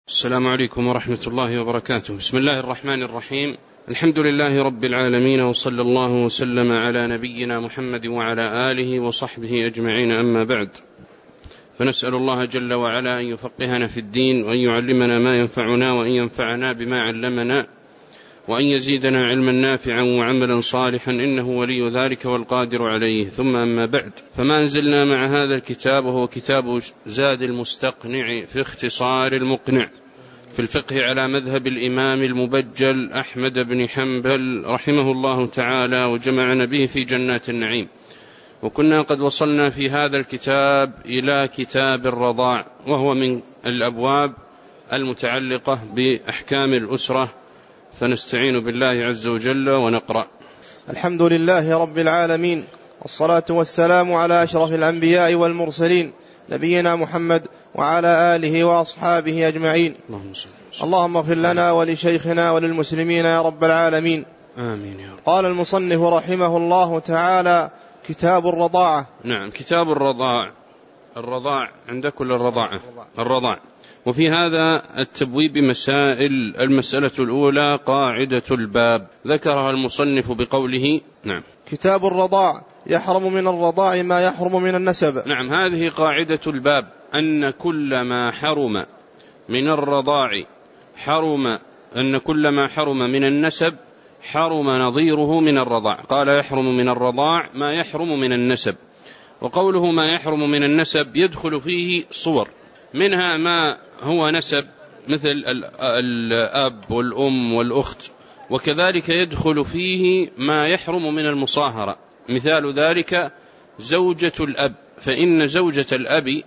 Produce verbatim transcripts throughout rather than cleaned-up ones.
السلام عليكم ورحمة الله وبركاته. بسم الله الرحمن الرحيم. الحمد لله رب العالمين، وصلى الله وسلم على نبينا محمد وعلى آله وصحبه أجمعين، أما بعد، فنسأل الله جل وعلا أن يفقهنا في الدين، وأن يعلمنا ما ينفعنا، وأن ينفعنا بما علمنا، وأن يزيدنا علما نافعا وعملا صالحا، إنه ولي ذلك والقادر عليه. ثم أما بعد، فما أنزلنا مع هذا الكتاب، وهو كتاب زاد المستقنع في اختصار المقنع في الفقه على مذهب الإمام المبجل أحمد بن حنبل رحمه الله تعالى، وجمعنا به في جنات النعيم. وكنا قد وصلنا في هذا الكتاب إلى كتاب الرضاع، وهو من الأبواب المتعلقة بأحكام الأسرة، فنستعين بالله عز وجل ونقرأ. الحمد لله رب العالمين، والصلاة والسلام على أشرف الأنبياء والمرسلين، نبينا محمد وعلى آله وأصحابه أجمعين. اللهم اغفر لنا ولشيخنا وللمسلمين يا رب العالمين، آمين يا رب. قال المصنف رحمه الله تعالى: كتاب الرضاعة. نعم، كتاب الرضاع. الرضاع عند كل الرضاعة الرضاع. وفي هذا التبويب مسائل. المسألة الأولى قاعدة الباب، ذكرها المصنف بقوله: نعم، كتاب الرضاع يحرم من الرضاع ما يحرم من النسب. نعم، هذه قاعدة الباب، أن كل ما حرم من الرضاع حرم أن كل ما حرم من النسب حرم نظيره من الرضاع. قال: يحرم من الرضاع ما يحرم من النسب. وقوله ما يحرم من النسب يدخل فيه صور، منها ما هو نسب مثل الأب والأم والأخت، وكذلك يدخل فيه ما يحرم من المصاهرة. مثال ذلك زوجة الأب، فإن زوجة الأب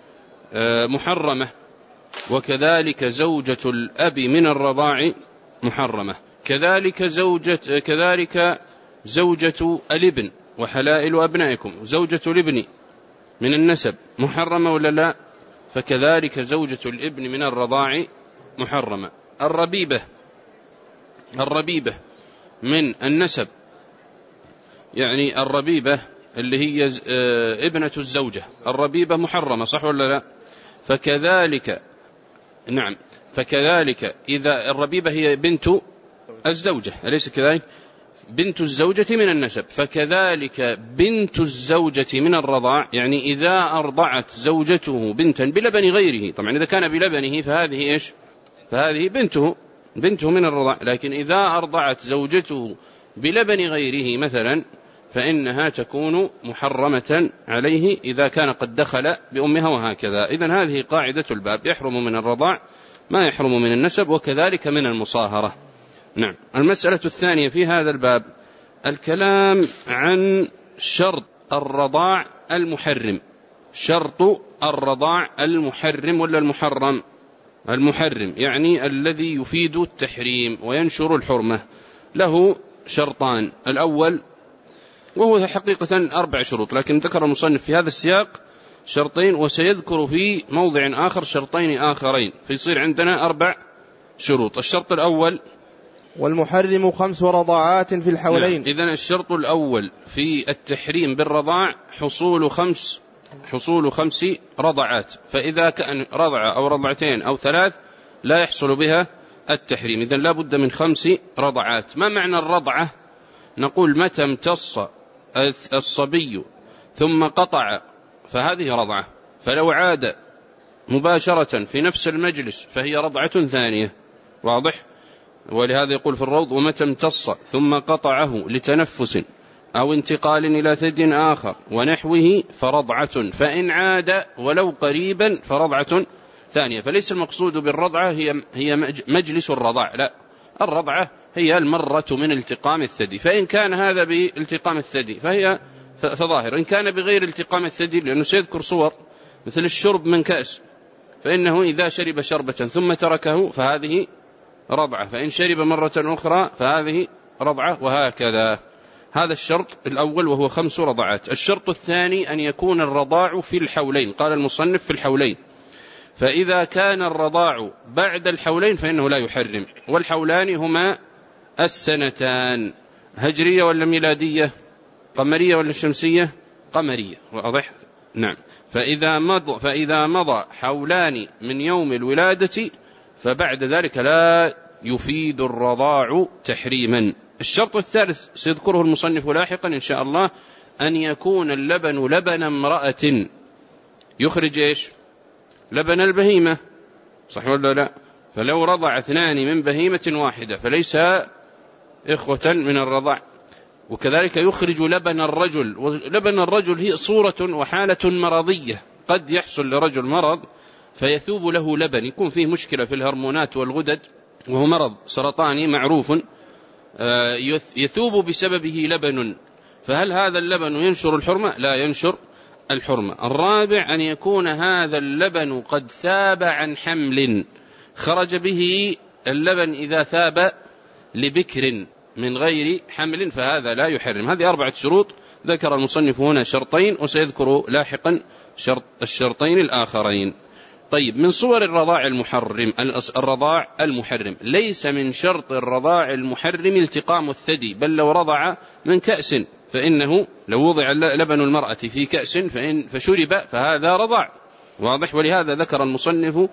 محرمة، وكذلك زوجة الأب من الرضاع محرمة، كذلك زوجة كذلك زوجة الابن وحلائل أبنائكم، زوجة الابن من النسب محرمة ولا لا؟ فكذلك زوجة الابن من الرضاع محرمة. الربيبة الربيبة من النسب، يعني الربيبة اللي هي ابنة الزوجة، الربيبة محرمة، صح ولا لا؟ فكذلك نعم فكذلك إذا الربيبة هي بنت الزوجة، أليس كذلك؟ بنت الزوجة من النسب، فكذلك بنت الزوجة من الرضاع، يعني إذا أرضعت زوجته بنتا بلبن غيره، طبعا إذا كان بلبنه فهذه إيش؟ فهذه بنته بنته من الرضاع. لكن إذا أرضعت زوجته بلبن غيره مثلا، فإنها تكون محرمة عليه إذا كان قد دخل بأمها، وهكذا. إذن هذه قاعدة الباب، يحرم من الرضاع ما يحرم من النسب، وكذلك من المصاهرة. نعم. المسألة الثانية في هذا الباب الكلام عن شرط الرضاع المحرم. شرط الرضاع المحرم ولا المحرم؟ المحرم، يعني الذي يفيد التحريم وينشر الحرمة، له شرطان. الأول، وهو حقيقة أربع شروط، لكن ذكر المصنف في هذا السياق شرطين، وسيذكر في موضع آخر شرطين آخرين، فيصير عندنا أربع شروط. الشرط الأول: والمحرم خمس رضاعات في الحولين. نعم. إذن الشرط الأول في التحريم بالرضاع حصول خمس حصول خمس رضعات، فإذا كان رضعة أو رضعتين أو ثلاث لا يحصل بها التحريم. إذن لا بد من خمس رضعات. ما معنى الرضعة؟ نقول متى امتص الصبي ثم قطع فهذه رضعة، فلو عاد مباشرة في نفس المجلس فهي رضعة ثانية، واضح؟ ولهذا يقول في الروض: ومتى امتص ثم قطعه لتنفس أو انتقال إلى ثدي آخر ونحوه فرضعة، فإن عاد ولو قريبا فرضعة ثانية. فليس المقصود بالرضعة هي هي مجلس الرضاع، لا، الرضعة هي المرة من التقام الثدي، فإن كان هذا بالتقام الثدي فهي فظاهر، إن كان بغير التقام الثدي، لأنه سيذكر صور مثل الشرب من كأس، فإنه إذا شرب شربة ثم تركه فهذه رضعة، فإن شرب مرة أخرى فهذه رضعة، وهكذا. هذا الشرط الأول، وهو خمس رضعات. الشرط الثاني أن يكون الرضاع في الحولين. قال المصنف في الحولين، فإذا كان الرضاع بعد الحولين فإنه لا يحرم. والحولان هما السنتان، هجرية ولا ميلادية؟ قمرية ولا شمسية؟ قمرية، واضح؟ نعم. فإذا مضى, فإذا مضى حولان من يوم الولادة فبعد ذلك لا يفيد الرضاع تحريما. الشرط الثالث سيذكره المصنف لاحقا إن شاء الله، أن يكون اللبن لبن امرأة يخرج إيش؟ لبن البهيمة، صح ولا لا؟ فلو رضع اثنان من بهيمة واحدة فليس إخوة من الرضاع. وكذلك يخرج لبن الرجل، ولبن الرجل هي صورة وحالة مرضية، قد يحصل لرجل مرض فيثوب له لبن، يكون فيه مشكلة في الهرمونات والغدد وهو مرض سرطاني معروف يثوب بسببه لبن، فهل هذا اللبن ينشر الحرمة؟ لا ينشر الحرمة. الرابع أن يكون هذا اللبن قد ثاب عن حمل، خرج به اللبن إذا ثاب لبكر من غير حمل فهذا لا يحرم. هذه أربعة شروط ذكر المصنف هنا شرطين، وسيذكر لاحقا شرط الشرطين الآخرين. طيب، من صور الرضاع المحرم الرضاع المحرم ليس من شرط الرضاع المحرم التقام الثدي، بل لو رضع من كأس فإنه لو وضع لبن المرأة في كأس فإن فشرب فهذا رضاع، واضح. ولهذا ذكر المصنف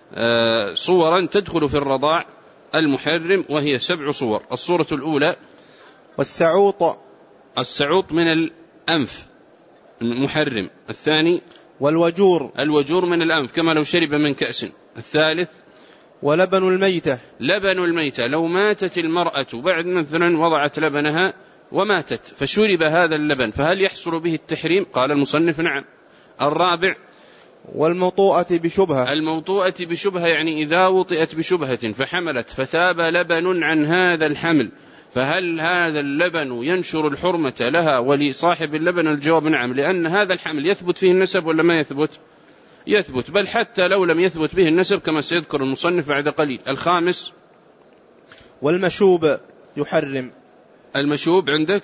صورا تدخل في الرضاع المحرم وهي سبع صور. الصورة الأولى والسعوط، السعوط من الأنف محرم. الثاني والوجور، الوجور من الأنف كما لو شرب من كأس. الثالث ولبن الميتة، لبن الميتة لو ماتت المرأة بعد مثلا وضعت لبنها وماتت فشرب هذا اللبن فهل يحصل به التحريم؟ قال المصنف نعم. الرابع والموطوءة بشبهة، الموطوءة بشبهة يعني إذا وطئت بشبهة فحملت فثاب لبن عن هذا الحمل فهل هذا اللبن ينشر الحرمة لها ولصاحب اللبن؟ الجواب نعم، لأن هذا الحمل يثبت فيه النسب ولا ما يثبت؟ يثبت، بل حتى لو لم يثبت به النسب كما سيذكر المصنف بعد قليل. الخامس والمشوب يحرم. المشوب عندك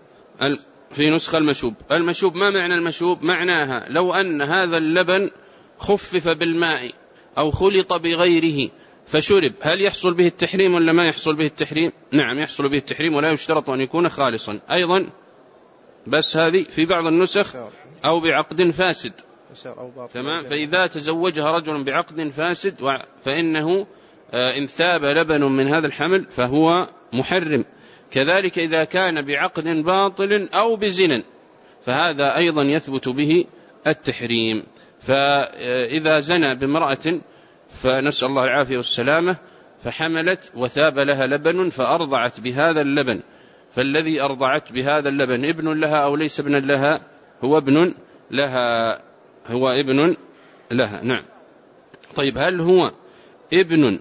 في نسخة المشوب. المشوب ما معنى المشوب؟ معناها لو أن هذا اللبن خفف بالماء أو خلط بغيره فشرب هل يحصل به التحريم ولا ما يحصل به التحريم؟ نعم يحصل به التحريم، ولا يشترط أن يكون خالصا أيضا، بس هذه في بعض النسخ أو بعقد فاسد. تمام. فإذا تزوجها رجل بعقد فاسد فإنه إن ثاب لبن من هذا الحمل فهو محرم. كذلك إذا كان بعقد باطل أو بزنا فهذا أيضا يثبت به التحريم. فإذا زنى بامرأة فنسأل الله العافية والسلامة فحملت وثاب لها لبن فأرضعت بهذا اللبن، فالذي أرضعت بهذا اللبن ابن لها أو ليس ابنا لها؟ هو ابن لها، هو ابن لها. نعم. طيب، هل هو ابن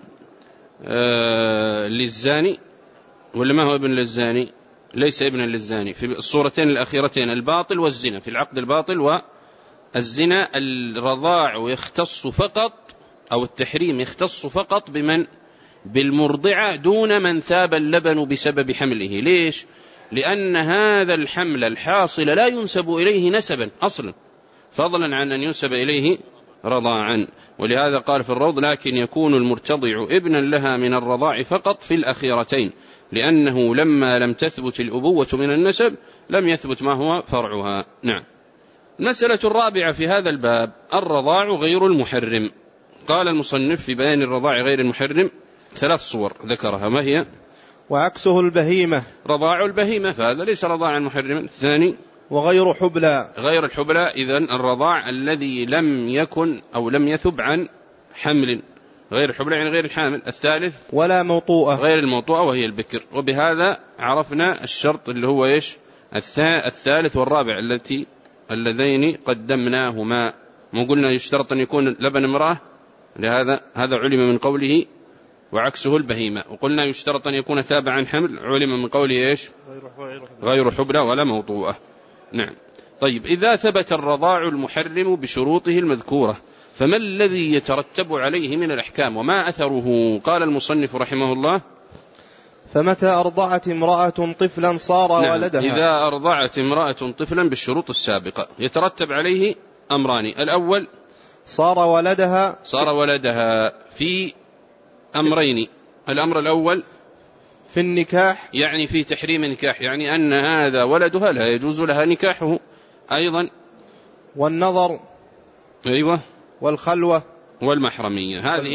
آه للزاني ولا ما هو ابن للزاني؟ ليس ابنا للزاني. في الصورتين الأخيرتين الباطل والزنا، في العقد الباطل والزنا الرضاع يختص فقط أو التحريم يختص فقط بمن؟ بالمرضعة دون من ثاب اللبن بسبب حمله. ليش؟ لأن هذا الحمل الحاصل لا ينسب إليه نسبا أصلا، فضلا عن أن ينسب إليه رضاعا. ولهذا قال في الروض لكن يكون المرتضع ابنا لها من الرضاع فقط في الأخيرتين، لأنه لما لم تثبت الأبوة من النسب لم يثبت ما هو فرعها. نعم. المسألة الرابعة في هذا الباب الرضاع غير المحرم. قال المصنف في بيان الرضاع غير المحرم ثلاث صور ذكرها، ما هي؟ وعكسه البهيمة، رضاع البهيمة فهذا ليس رضاعا محرما. الثاني وغير حبلى، غير الحبلى إذن الرضاع الذي لم يكن أو لم يثب عن حمل، غير الحبلى يعني غير الحامل. الثالث ولا موطوءة، غير الموطوءة وهي البكر. وبهذا عرفنا الشرط اللي هو إيش؟ الثالث والرابع التي اللذين قدمناهما. ما قلنا يشترط أن يكون لبن امرأة، لهذا هذا علم من قوله وعكسه البهيمة. وقلنا يشترط أن يكون ثابع عن حمل، علم من قوله إيش؟ غير حبلى ولا موطوءة. نعم. طيب، إذا ثبت الرضاع المحرم بشروطه المذكورة فما الذي يترتب عليه من الأحكام وما أثره؟ قال المصنف رحمه الله فمتى أرضعت امرأة طفلا صار نعم. ولدها. إذا أرضعت امرأة طفلا بالشروط السابقة يترتب عليه أمران. الأول صار ولدها، صار ولدها في أمرين. الأمر الأول في النكاح، يعني في تحريم نكاح، يعني أن هذا ولدها لا يجوز لها نكاحه. أيضا والنظر، أيوة، والخلوة والمحرمية. هذه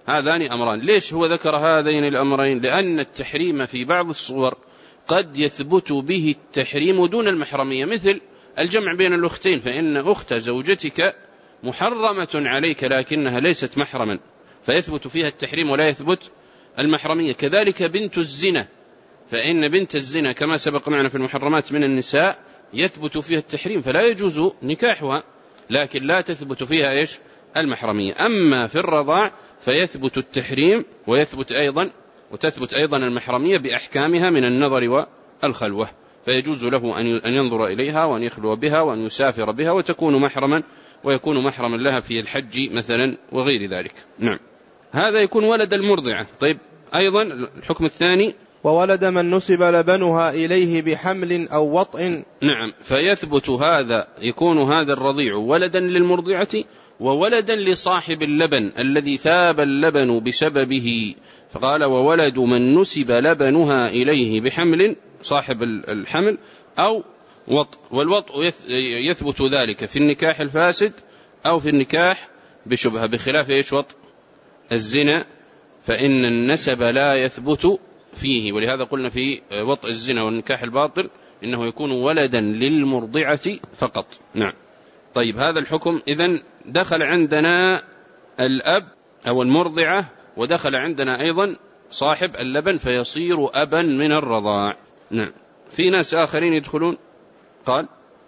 هذان أمران. ليش هو ذكر هذين الأمرين؟ لأن التحريم في بعض الصور قد يثبت به التحريم دون المحرمية، مثل الجمع بين الأختين، فإن أخت زوجتك محرمة عليك لكنها ليست محرما فيثبت فيها التحريم ولا يثبت المحرمية. كذلك بنت الزنا، فإن بنت الزنا كما سبق معنا في المحرمات من النساء يثبت فيها التحريم فلا يجوز نكاحها، لكن لا تثبت فيها إيش؟ المحرمية. أما في الرضاع فيثبت التحريم ويثبت أيضا وتثبت أيضا المحرمية بأحكامها من النظر والخلوة، فيجوز له أن ينظر إليها وأن يخلو بها وأن يسافر بها وتكون محرما ويكون محرما لها في الحج مثلا وغير ذلك. نعم، هذا يكون ولد المرضعة. طيب أيضا الحكم الثاني: وولد من نسب لبنها إليه بحمل أو وطء. نعم، فيثبت هذا، يكون هذا الرضيع ولدا للمرضعة وولدا لصاحب اللبن الذي ثاب اللبن بسببه، فقال: وولد من نسب لبنها إليه بحمل، صاحب الحمل، أو وطء. والوطء يثبت ذلك في النكاح الفاسد أو في النكاح بشبهة، بخلاف إيش؟ وطء الزنا فإن النسب لا يثبت فيه، ولهذا قلنا في وطء الزنا والنكاح الباطل إنه يكون ولدا للمرضعة فقط. نعم. طيب هذا الحكم إذن دخل عندنا الأب أو المرضعة، ودخل عندنا أيضا صاحب اللبن فيصير أبا من الرضاع. نعم. في ناس آخرين يدخلون، قال: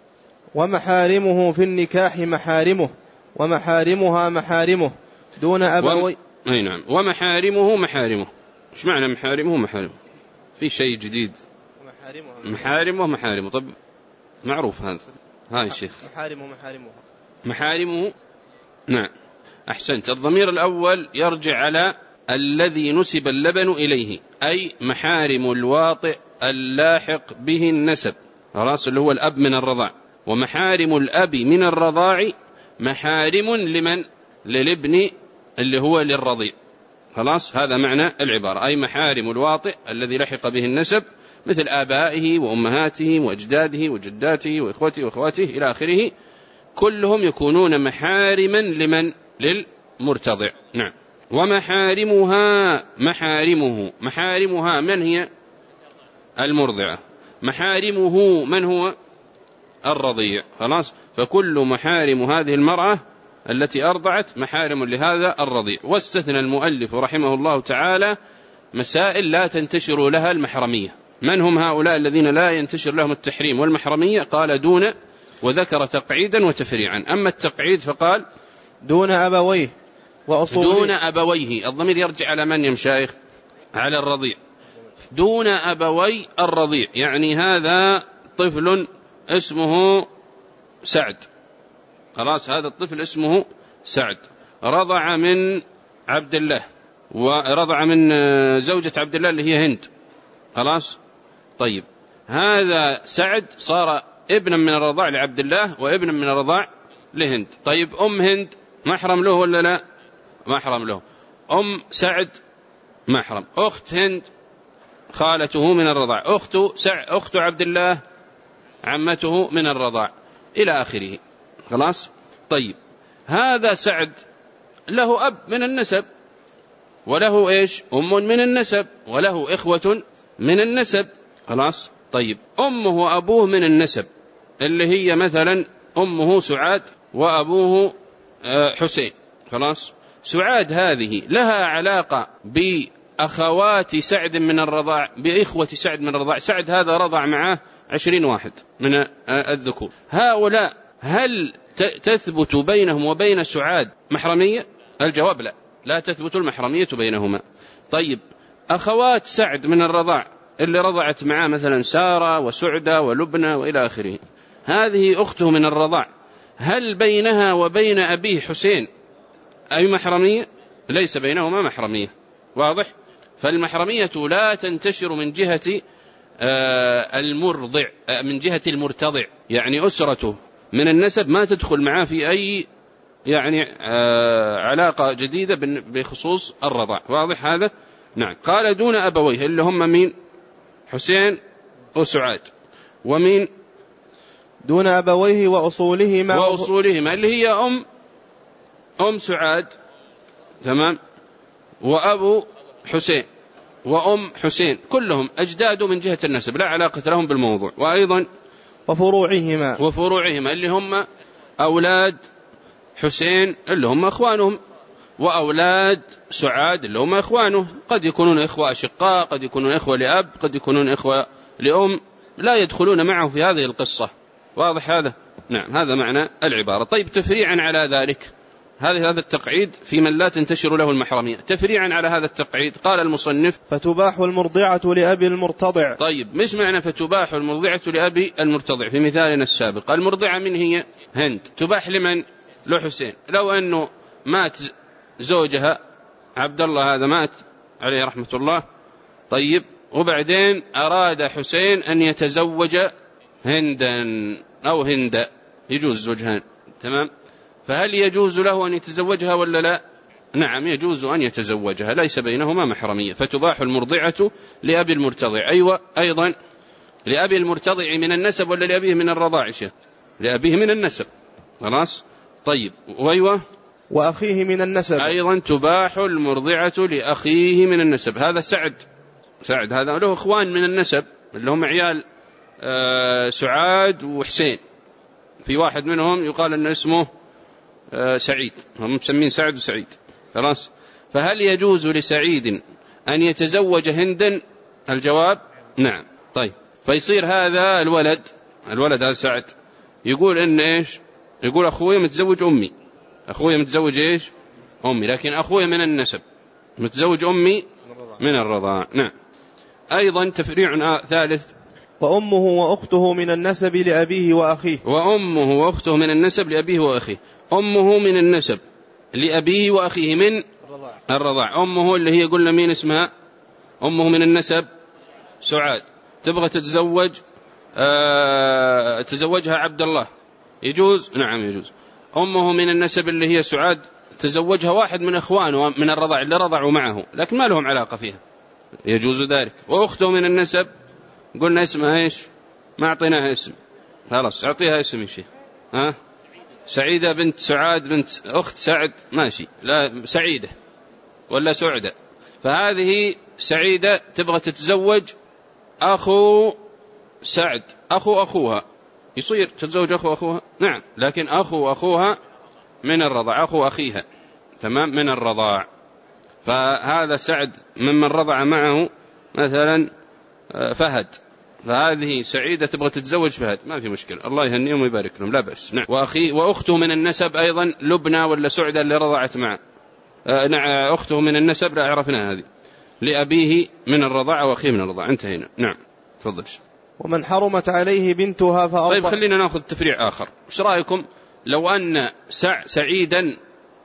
ومحارمه في النكاح محارمه ومحارمها محارمه دون أبوي. و... أي نعم، ومحارمه محارمه. إيش معنى محارمه محارمه؟ في شيء جديد. محارمه محارمه محارمه. طب معروف هذا. هاي الشيخ. محارمه محارمه محارمه. نعم، أحسنت. الضمير الأول يرجع على الذي نسب اللبن إليه، أي محارم الواطئ اللاحق به النسب، خلاص، اللي هو الأب من الرضاع. ومحارم الأب من الرضاع محارم لمن؟ للابن اللي هو للرضيع، خلاص، هذا معنى العبارة، أي محارم الواطئ الذي لحق به النسب مثل آبائه وأمهاته وأجداده وجداته وإخوته وأخواته إلى آخره، كلهم يكونون محارما لمن؟ للمرتضع. نعم. ومحارمها محارمه. محارمها من هي؟ المرضعة. محارمه من هو؟ الرضيع، خلاص. فكل محارم هذه المرأة التي أرضعت محارم لهذا الرضيع. واستثنى المؤلف رحمه الله تعالى مسائل لا تنتشر لها المحرمية. من هم هؤلاء الذين لا ينتشر لهم التحريم والمحرمية؟ قال: دون، وذكر تقعيدا وتفريعا. أما التقعيد فقال: دون أبويه وأصوله. دون أبويه، الضمير يرجع على من يا مشايخ؟ على الرضيع. دون أبوي الرضيع، يعني هذا طفل اسمه سعد، خلاص، هذا الطفل اسمه سعد، رضع من عبد الله، ورضع من زوجة عبد الله اللي هي هند، خلاص. طيب هذا سعد صار ابنا من الرضاع لعبد الله وابنا من الرضاع لهند. طيب أم هند محرم له ولا لا؟ محرم له. أم سعد محرم. أخت هند خالته من الرضاع. أخت سع... أخت عبد الله عمته من الرضاع إلى آخره، خلاص. طيب هذا سعد له أب من النسب، وله إيش؟ أم من النسب، وله إخوة من النسب، خلاص. طيب أمه وأبوه من النسب اللي هي مثلا أمه سعاد وأبوه حسين، خلاص. سعاد هذه لها علاقة بأخوات سعد من الرضاع، بإخوة سعد من الرضاع. سعد هذا رضع معه عشرين واحد من الذكور. هؤلاء هل تثبت بينهم وبين سعاد محرمية؟ الجواب لا، لا تثبت المحرمية بينهما. طيب أخوات سعد من الرضاع اللي رضعت معه مثلا سارة وسعدة ولبنى وإلى آخره، هذه أخته من الرضاع، هل بينها وبين أبيه حسين أي محرمية؟ ليس بينهما محرمية، واضح؟ فالمحرمية لا تنتشر من جهة المرضع، من جهة المرتضع، يعني أسرته من النسب ما تدخل معه في أي يعني علاقة جديدة بخصوص الرضاع، واضح هذا؟ نعم. قال دون أبويه اللي هم مين؟ حسين وسعاد. ومين؟ دون أبويه وأصولهما. وأصولهما اللي هي أم أم سعاد، تمام، وأبو حسين وأم حسين كلهم أجداد من جهة النسب لا علاقة لهم بالموضوع. وأيضا وفروعهما وفروعهما اللي هم أولاد حسين اللي هم أخوانهم، وأولاد سعاد اللي هم إخوانه، قد يكونون إخوة أشقاء، قد يكونون إخوة لأب، قد يكونون إخوة لأم، لا يدخلون معه في هذه القصة. واضح هذا؟ نعم، هذا معنى العبارة. طيب، تفريعا على ذلك، هذا هذا التقعيد في من لا تنتشر له المحرمية. تفريعا على هذا التقعيد قال المصنف: فتباح المرضعة لأبي المرتضع. طيب، مش معنى فتباح المرضعة لأبي المرتضع؟ في مثالنا السابق المرضعة من هي؟ هند. تباح لمن؟ لحسين. لو أنه مات زوجها عبد الله، هذا مات عليه رحمة الله، طيب، وبعدين أراد حسين أن يتزوج هندا أو هند، يجوز زوجهان، تمام؟ فهل يجوز له أن يتزوجها ولا لا؟ نعم، يجوز أن يتزوجها، ليس بينهما محرمية. فتباح المرضعة لأبي المرتضع. أيوة، أيضا لأبي المرتضع من النسب ولا لأبيه من الرضاع؟ لأبيه من النسب، خلاص. طيب، وأيوة وأخيه من النسب. أيضا تباح المرضعة لأخيه من النسب. هذا سعد، سعد هذا له إخوان من النسب اللي هم عيال آه سعاد وحسين، في واحد منهم يقال أن اسمه آه سعيد، هم مسمين سعد وسعيد، خلاص. فهل يجوز لسعيد أن يتزوج هندا؟ الجواب نعم. طيب، فيصير هذا الولد الولد هذا سعد يقول إن إيش؟ يقول أخوي متزوج أمي، أخوي متزوج إيش؟ أمي، لكن أخوي من النسب، متزوج أمي من الرضاع. نعم. أيضا تفريع ثالث: وأمه وأخته من النسب لأبيه وأخيه. وأمه وأخته من النسب لأبيه وأخيه. أمه من النسب لأبيه وأخيه من الرضاع. الرضاع. أمه اللي هي قلنا مين اسمها؟ أمه من النسب سعاد، تبغى تتزوج آه تزوجها عبد الله، يجوز؟ نعم يجوز. أمه من النسب اللي هي سعاد، تزوجها واحد من أخوانه من الرضاع اللي رضعوا معه لكن ما لهم علاقة فيها، يجوز ذلك. وأخته من النسب قلنا اسمها إيش؟ ما أعطيناها اسم، خلاص أعطيها اسم يا شيخ. ها؟ سعيدة بنت سعاد بنت أخت سعد، ماشي، لا سعيدة ولا سعدة. فهذه سعيدة تبغى تتزوج أخو سعد، أخو أخوها، يصير تتزوج أخو أخوها؟ نعم، لكن أخو أخوها من الرضاع، أخو أخيها، تمام، من الرضاع. فهذا سعد ممن رضع معه مثلا فهد، فهذه سعيدة تبغى تتزوج فهد، ما في مشكلة، الله يهنيهم ويبارك لهم، لا بأس. نعم. وأخي وأخته من النسب أيضا لبنى ولا سعدة اللي رضعت معه، آه نعم، أخته من النسب لا عرفنا هذه، لأبيه من الرضاع وأخيه من الرضاع. انتهينا. نعم، تفضل. ومن حرمت عليه بنتها فأرضع. طيب، خلينا نأخذ تفريع آخر. وش رأيكم لو أن سع سعيدا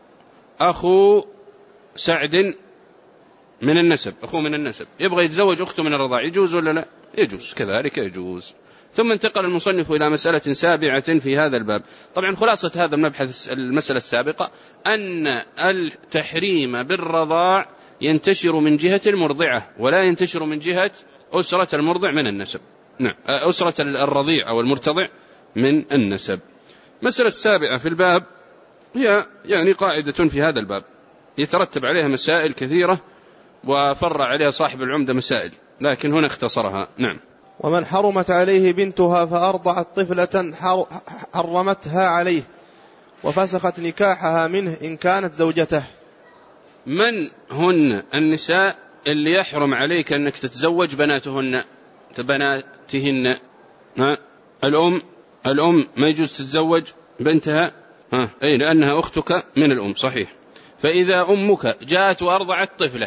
أخو سعد من النسب، أخوه من النسب، يبغى يتزوج أخته من الرضاع، يجوز ولا لا؟ يجوز، كذلك يجوز. ثم انتقل المصنف إلى مسألة سابعة في هذا الباب. طبعا خلاصة هذا المبحث المسألة السابقة أن التحريم بالرضاع ينتشر من جهة المرضعة ولا ينتشر من جهة أسرة المرضع من النسب. نعم، أسرة الرضيع أو المرتضع من النسب. مسألة السابعة في الباب هي يعني قاعدة في هذا الباب يترتب عليها مسائل كثيرة، وفرع عليها صاحب العمدة مسائل، لكن هنا اختصرها. نعم. ومن حرمت عليه بنتها فأرضعت طفلة حرمتها عليه وفسخت نكاحها منه إن كانت زوجته. من هن النساء اللي يحرم عليك أنك تتزوج بناتهن بناتهن؟ ها؟ الأم الأم ما يجوز تتزوج بنتها، ها؟ أي لأنها أختك من الأم، صحيح. فإذا أمك جاءت وأرضعت طفلة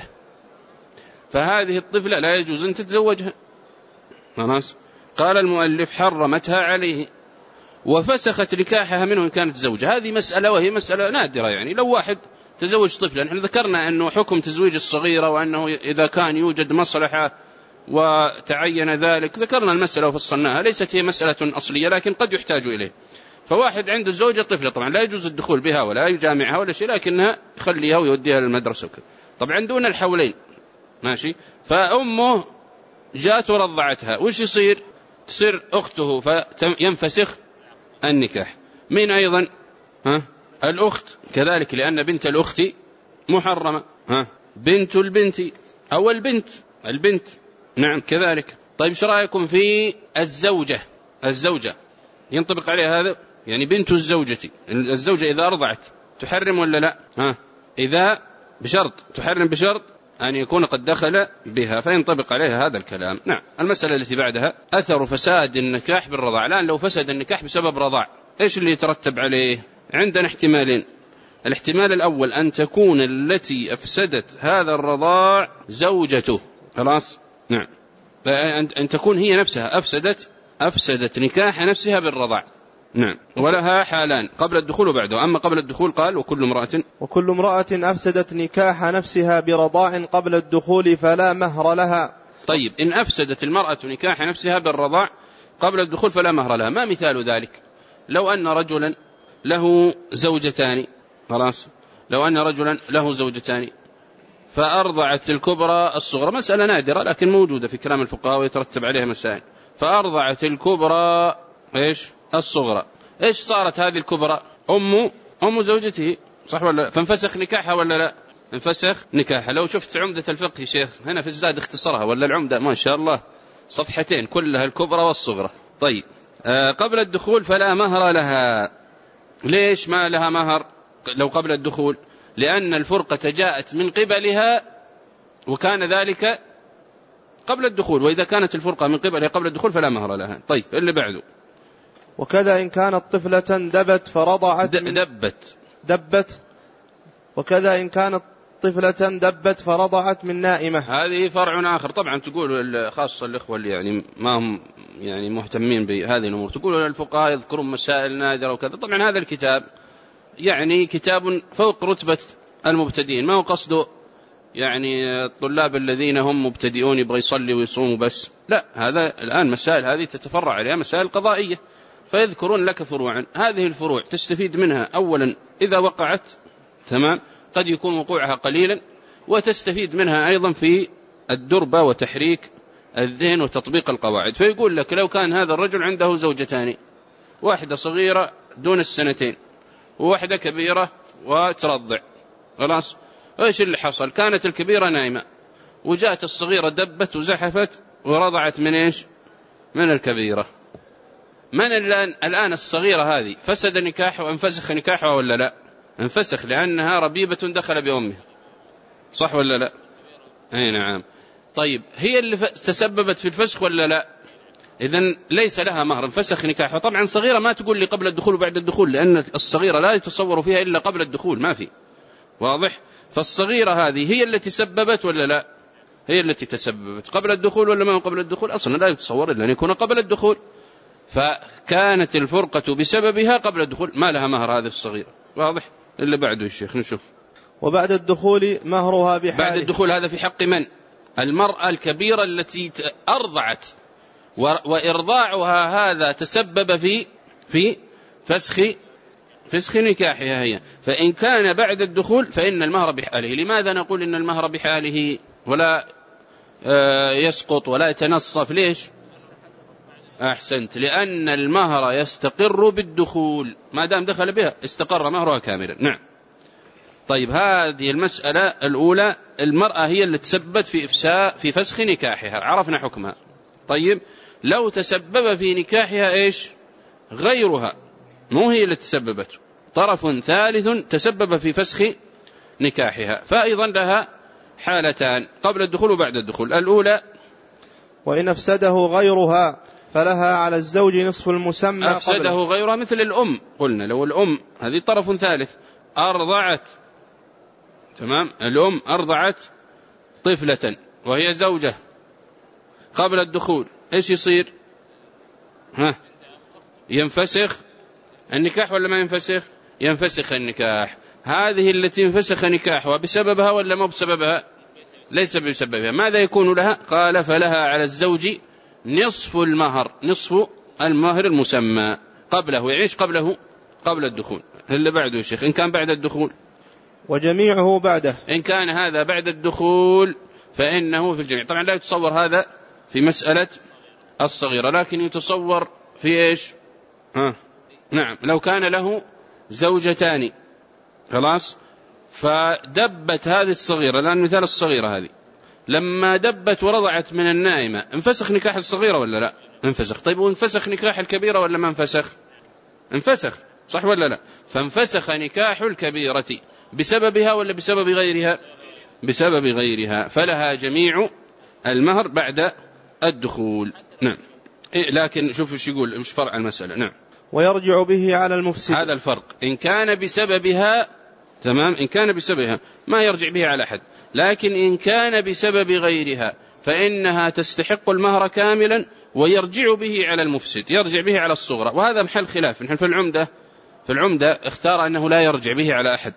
فهذه الطفلة لا يجوز أن تتزوجها، خلاص. قال المؤلف حرمتها عليه وفسخت نكاحها منه إن كانت زوجة. هذه مسألة وهي مسألة نادرة، يعني لو واحد تزوج طفلا، نحن ذكرنا أنه حكم تزويج الصغيرة وأنه إذا كان يوجد مصلحة وتعين ذلك، ذكرنا المسألة وفصلناها، ليست هي مسألة أصلية لكن قد يحتاج إليه. فواحد عنده زوجة طفلة، طبعا لا يجوز الدخول بها ولا يجامعها ولا شيء، لكنها يخليها ويوديها للمدرسة وكذا. طبعا دون الحولين، ماشي. فأمه جاءت ورضعتها، وش يصير؟ تصير أخته فينفسخ النكاح. من أيضا؟ ها؟ الأخت كذلك، لأن بنت الأخت محرمة. ها؟ بنت البنت أو البنت البنت نعم كذلك. طيب ايش رأيكم في الزوجة الزوجة ينطبق عليها هذا؟ يعني بنت الزوجة الزوجة إذا أرضعت تحرم ولا لا؟ ها إذا بشرط تحرم بشرط أن يكون قد دخل بها فينطبق عليها هذا الكلام. نعم. المسألة التي بعدها أثر فساد النكاح بالرضاع. الآن لو فسد النكاح بسبب رضاع إيش اللي يترتب عليه؟ عندنا احتمالين. الاحتمال الأول أن تكون التي أفسدت هذا الرضاع زوجته خلاص. نعم. أن تكون هي نفسها أفسدت أفسدت نكاح نفسها بالرضاع. نعم. ولها حالان قبل الدخول وبعده. أما قبل الدخول قال وكل امرأة وكل امرأة أفسدت نكاح نفسها برضاع قبل الدخول فلا مهر لها. طيب إن أفسدت المرأة نكاح نفسها بالرضاع قبل الدخول فلا مهر لها. ما مثال ذلك؟ لو أن رجلا له زوجتان خلاص لو أن رجلا له زوجتان فأرضعت الكبرى الصغرى، مسألة نادرة لكن موجودة في كلام الفقهاء ويترتب عليها مسائل. فأرضعت الكبرى إيش الصغرى، إيش صارت هذه الكبرى؟ أم أم زوجته صح ولا؟ فانفسخ نكاحها ولا لا؟ انفسخ نكاحها. لو شفت عمدة الفقه يا شيخ هنا في الزاد اختصرها ولا العمدة ما شاء الله صفحتين كلها الكبرى والصغرى. طيب آه قبل الدخول فلا مهر لها. ليش ما لها مهر لو قبل الدخول؟ لأن الفرقة جاءت من قبلها وكان ذلك قبل الدخول، وإذا كانت الفرقة من قبلها قبل الدخول فلا مهر لها. طيب اللي بعده وكذا إن كانت طفلة دبت فرضعت دبت دبت وكذا إن كانت طفلة دبت فرضعت من نائمة. هذه فرع آخر طبعا. تقول خاصة الإخوة اللي يعني ما هم يعني مهتمين بهذه الأمور، تقول الفقهاء يذكرون مسائل نادرة وكذا. طبعا هذا الكتاب يعني كتاب فوق رتبة المبتدئين، ما هو قصده يعني الطلاب الذين هم مبتدئون يبغى يصلي ويصوموا بس، لا، هذا الآن مسائل هذه تتفرع عليها مسائل قضائية، فيذكرون لك فروعا. هذه الفروع تستفيد منها أولا إذا وقعت تمام، قد يكون وقوعها قليلا، وتستفيد منها أيضا في الدربة وتحريك الذهن وتطبيق القواعد. فيقول لك لو كان هذا الرجل عنده زوجتان، واحدة صغيرة دون السنتين وواحدة كبيرة وترضع خلاص، ايش اللي حصل؟ كانت الكبيرة نايمة وجاءت الصغيرة دبت وزحفت ورضعت من ايش؟ من الكبيرة. من الآن الآن الصغيرة هذه فسد نكاحها وانفسخ نكاحها ولا لا؟ انفسخ لأنها ربيبة دخل بأمها صح ولا لا؟ اي نعم. طيب هي اللي تسببت في الفسخ ولا لا؟ إذن ليس لها مهر، انفسخ نكاحها. طبعا صغيرة ما تقول لي قبل الدخول وبعد الدخول، لأن الصغيرة لا يتصور فيها إلا قبل الدخول، ما في واضح. فالصغيرة هذه هي التي سببت ولا لا؟ هي التي تسببت قبل الدخول ولا ما قبل الدخول؟ أصلا لا يتصور إلا أن يكون قبل الدخول، فكانت الفرقة بسببها قبل الدخول، ما لها مهر هذه الصغيرة. واضح. اللي بعده الشيخ نشوف. وبعد الدخول مهرها بحاله. بعد الدخول هذا في حق من؟ المرأة الكبيرة التي أرضعت، وإرضاعها هذا تسبب في في فسخ فسخ نكاحها هي. فإن كان بعد الدخول فإن المهر بحاله. لماذا نقول إن المهر بحاله ولا يسقط ولا يتنصف؟ ليش؟ أحسنت، لأن المهر يستقر بالدخول، ما دام دخل بها استقر مهرها كاملا. نعم. طيب هذه المسألة الأولى، المرأة هي اللي تسببت في إفساء في فسخ نكاحها، عرفنا حكمها. طيب لو تسبب في نكاحها إيش؟ غيرها، مو هي اللي تسببت، طرف ثالث تسبب في فسخ نكاحها، فأيضا لها حالتان قبل الدخول وبعد الدخول. الأولى وإن أفسده غيرها فلها على الزوج نصف المسمى. أفسده غيرها مثل الأم، قلنا لو الأم هذه طرف ثالث أرضعت، تمام، الأم أرضعت طفلة وهي زوجة قبل الدخول، إيش يصير؟ ها، ينفسخ النكاح ولا ما ينفسخ؟ ينفسخ النكاح. هذه التي ينفسخ نكاحها بسببها ولا ما بسببها؟ ليس بسببها. ماذا يكون لها؟ قال فلها على الزوج نصف المهر، نصف المهر المسمى قبله، يعيش قبله قبل الدخول. اللي بعده يا شيخ إن كان بعد الدخول. وجميعه بعده. إن كان هذا بعد الدخول فإنه في الجميع. طبعا لا يتصور هذا في مسألة الصغيرة، لكن يتصور في إيش؟ ها. نعم، لو كان له زوجتان خلاص فدبت هذه الصغيرة، الآن مثال الصغيرة هذه لما دبت ورضعت من النائمة، انفسخ نكاح الصغيرة ولا لا؟ انفسخ. طيب وانفسخ نكاح الكبيرة ولا ما انفسخ؟ انفسخ، صح ولا لا؟ فانفسخ نكاح الكبيرة بسببها ولا بسبب غيرها؟ بسبب غيرها، فلها جميع المهر بعد الدخول. نعم. إيه لكن شوف ايش يقول، ايش فرع المسألة. نعم. ويرجع به على المفسد. هذا الفرق، إن كان بسببها تمام، إن كان بسببها ما يرجع به على أحد، لكن إن كان بسبب غيرها فإنها تستحق المهر كاملا ويرجع به على المفسد، يرجع به على الصغرى. وهذا محل خلاف. نحن في العمدة في العمدة اختار أنه لا يرجع به على أحد،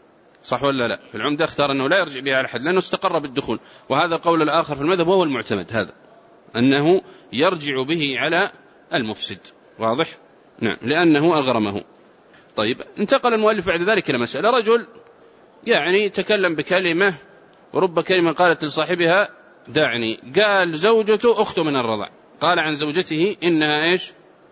صح ولا لا؟ في العمدة اختار أنه لا يرجع به على أحد لأنه استقر بالدخول، وهذا القول الآخر في المذهب وهو المعتمد، هذا أنه يرجع به على المفسد. واضح؟ نعم، لأنه أغرمه. طيب، انتقل المؤلف بعد ذلك إلى مسألة. رجل يعني تكلم بكلمة ورب كلمة قالت لصاحبها دعني، قال زوجته أخته من الرضاع، قال عن زوجته إنها إيش؟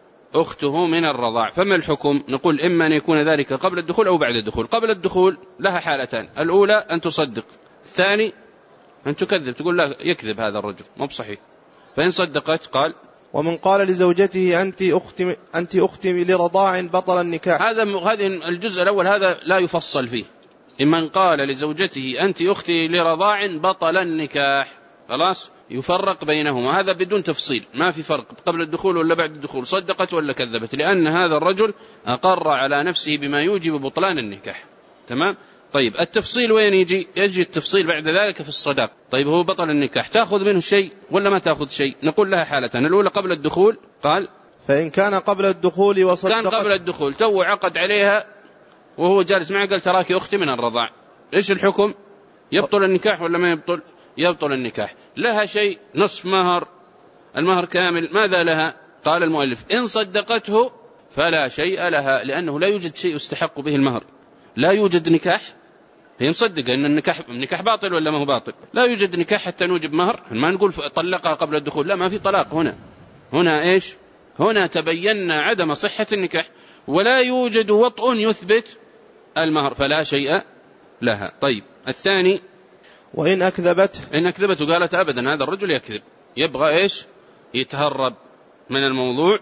أخته من الرضاع. فما الحكم؟ نقول إما أن يكون ذلك قبل الدخول أو بعد الدخول. قبل الدخول لها حالتان، الأولى أن تصدق، الثاني أن تكذب، تقول لا يكذب هذا الرجل مو بصحيح. فإن صدقت قال ومن قال لزوجته أنت أختي أنت أختي لرضاع بطل النكاح. هذا هذه الجزء الأول هذا لا يفصل فيه. من قال لزوجته أنت أختي لرضاع بطل النكاح، خلاص يفرق بينهما، هذا بدون تفصيل، ما في فرق قبل الدخول ولا بعد الدخول، صدقت ولا كذبت، لأن هذا الرجل أقر على نفسه بما يوجب بطلان النكاح. تمام. طيب التفصيل وين يجي؟ يجي التفصيل بعد ذلك في الصداق. طيب هو بطل النكاح تأخذ منه شيء ولا ما تأخذ شيء؟ نقول لها حالتان، الأولى قبل الدخول، قال فإن كان قبل الدخول وصدقت، كان قبل الدخول تو عقد عليها وهو جالس معه قال تراك أختي من الرضاع، إيش الحكم؟ يبطل النكاح ولا ما يبطل؟ يبطل النكاح. لها شيء نصف مهر، المهر كامل، ماذا لها؟ قال المؤلف إن صدقته فلا شيء لها، لأنه لا يوجد شيء يستحق به المهر، لا يوجد نكاح، هي مصدقة أن النكاح النكاح باطل ولا ما هو باطل؟ لا يوجد نكاح حتى نوجب مهر، ما نقول طلقها قبل الدخول، لا ما في طلاق هنا. هنا إيش؟ هنا تبين عدم صحة النكاح، ولا يوجد وطء يثبت المهر، فلا شيء لها. طيب الثاني وإن أكذبت، إن أكذبت وقالت أبدا هذا الرجل يكذب، يبغى إيش؟ يتهرب من الموضوع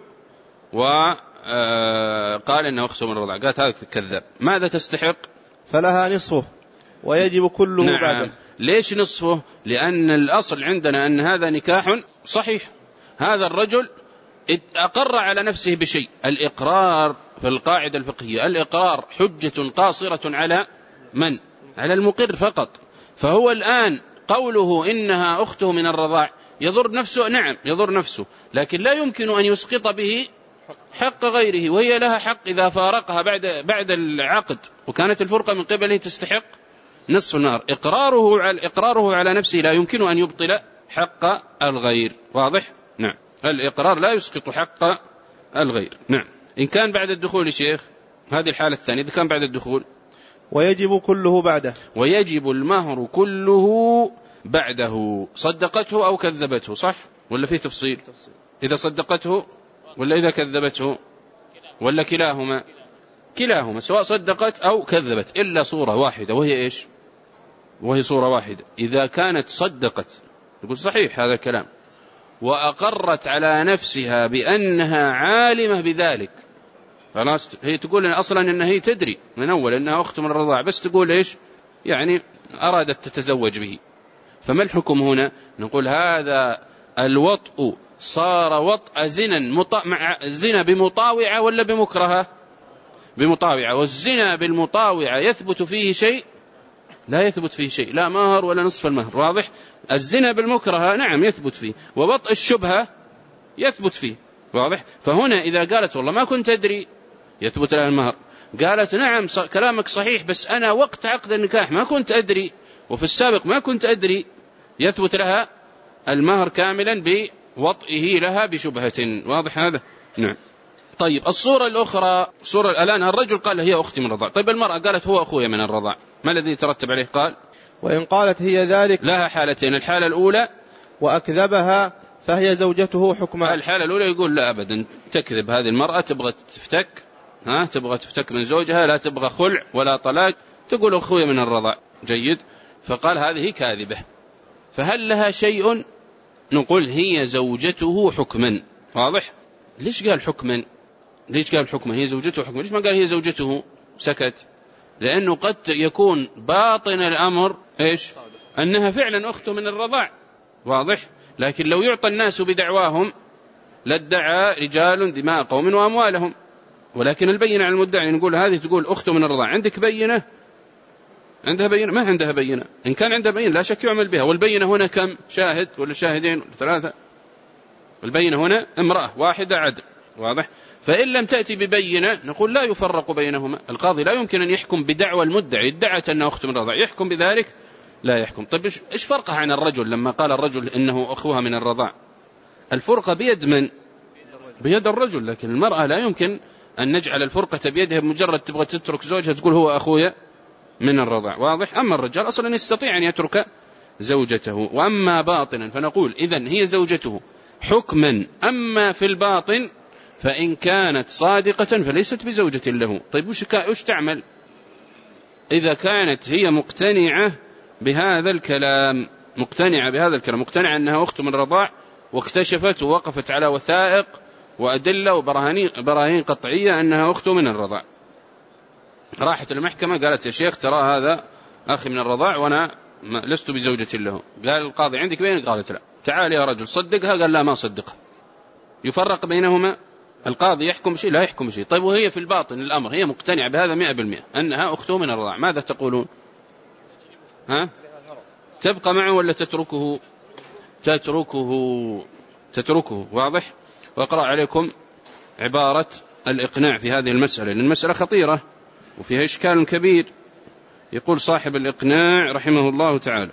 وقال إنه أخته من الرضاعة، قالت هذا كذاب، ماذا تستحق؟ فلها نصفه ويجب كله. نعم. بعده. ليش نصفه؟ لأن الأصل عندنا أن هذا نكاح صحيح، هذا الرجل أقر على نفسه بشيء، الإقرار في القاعدة الفقهية الإقرار حجة قاصرة على من؟ على المقر فقط. فهو الآن قوله إنها أخته من الرضاع يضر نفسه، نعم يضر نفسه، لكن لا يمكن أن يسقط به حق غيره، وهي لها حق إذا فارقها بعد بعد العقد وكانت الفرقة من قبله تستحق نصف النار. إقراره على إقراره على نفسه لا يمكن أن يبطل حق الغير. واضح؟ نعم، الإقرار لا يسقط حق الغير. نعم. إن كان بعد الدخول شيخ، هذه الحالة الثانية، إذا كان بعد الدخول ويجب كله بعده، ويجب المهر كله بعده، صدقته أو كذبته، صح ولا في تفصيل؟ إذا صدقته ولا إذا كذبته ولا كلاهما؟ كلاهما، سواء صدقت أو كذبت، إلا صورة واحدة وهي إيش؟ وهي صورة واحدة، إذا كانت صدقت يقول صحيح هذا الكلام وأقرت على نفسها بأنها عالمة بذلك، خلاص هي تقول أصلا أنها هي تدري من أول أنها أخت من الرضاع، بس تقول إيش؟ يعني أرادت تتزوج به. فما الحكم هنا؟ نقول هذا الوطء صار وطء زنا مط... مع زنا بمطاوعة ولا بمكرهة؟ بمطاوعة، والزنا بالمطاوعة يثبت فيه شيء؟ لا يثبت فيه شيء، لا مهر ولا نصف المهر. واضح؟ الزنا بالمكرهة نعم يثبت فيه، ووطء الشبهة يثبت فيه. واضح؟ فهنا إذا قالت والله ما كنت أدري يثبت لها المهر، قالت نعم كلامك صحيح بس أنا وقت عقد النكاح ما كنت أدري وفي السابق ما كنت أدري، يثبت لها المهر كاملا بوطئه لها بشبهة. واضح هذا؟ نعم. طيب الصورة الأخرى، صورة الآن الرجل قال هي أختي من الرضاع، طيب المرأة قالت هو أخويا من الرضاع، ما الذي يترتب عليه؟ قال وإن قالت هي ذلك لها حالتين، الحالة الأولى وأكذبها فهي زوجته حكما. الحالة الأولى يقول لا أبدا تكذب هذه المرأة، تبغى تفتك، ها تبغى تفتك من زوجها، لا تبغى خلع ولا طلاق، تقول أخويا من الرضاع. جيد. فقال هذه كاذبة. فهل لها شيء؟ نقول هي زوجته حكما. واضح؟ ليش قال حكما؟ ليش قال حكما؟ هي زوجته حكما، ليش ما قال هي زوجته سكت؟ لأنه قد يكون باطن الأمر إيش؟ أنها فعلا أخته من الرضاع. واضح؟ لكن لو يعطى الناس بدعواهم لادعى رجال دماء قوم وأموالهم، ولكن البينة على المدعي. نقول هذه تقول أخته من الرضاع، عندك بينة؟ عندها بينة؟ ما عندها بينة. إن كان عندها بينة لا شك يعمل بها. والبينة هنا كم؟ شاهد ولا شاهدين ولا ثلاثة؟ البينة هنا امرأة واحدة عدل. واضح؟ فإن لم تأتي ببينة نقول لا يفرق بينهما. القاضي لا يمكن أن يحكم بدعوى المدعي، ادعت أنه أخت من الرضاع، يحكم بذلك؟ لا يحكم. طيب إيش فرقها عن الرجل لما قال الرجل إنه أخوها من الرضاع؟ الفرقة بيد من؟ بيد الرجل. لكن المرأة لا يمكن أن نجعل الفرقة بيدها بمجرد تبغى تترك زوجها تقول هو أخويا من الرضاع. واضح؟ أما الرجال أصلا يستطيع أن يترك زوجته. وأما باطنا فنقول إذن هي زوجته حكما. أما في الباطن فإن كانت صادقة فليست بزوجة له. طيب وش تعمل إذا كانت هي مقتنعة بهذا الكلام؟ مقتنعة بهذا الكلام، مقتنعة أنها أخت من الرضاع، واكتشفت ووقفت على وثائق وأدلة وبراهين قطعية أنها أخت من الرضاع، راحت المحكمة قالت يا شيخ ترى هذا أخي من الرضاع وأنا لست بزوجة له. قال القاضي عندك بينك؟ قالت لا. تعال يا رجل صدقها. قال لا ما صدقها. يفرق بينهما؟ القاضي يحكم شيء لا يحكم شيء. طيب وهي في الباطن الأمر هي مقتنعة بهذا مئة بالمئة أنها أخته من الرضاع، ماذا تقولون؟ ها؟ تبقى معه ولا تتركه؟ تتركه تتركه. واضح؟ وأقرأ عليكم عبارة الإقناع في هذه المسألة، لأن المسألة خطيرة وفيها إشكال كبير. يقول صاحب الإقناع رحمه الله تعالى،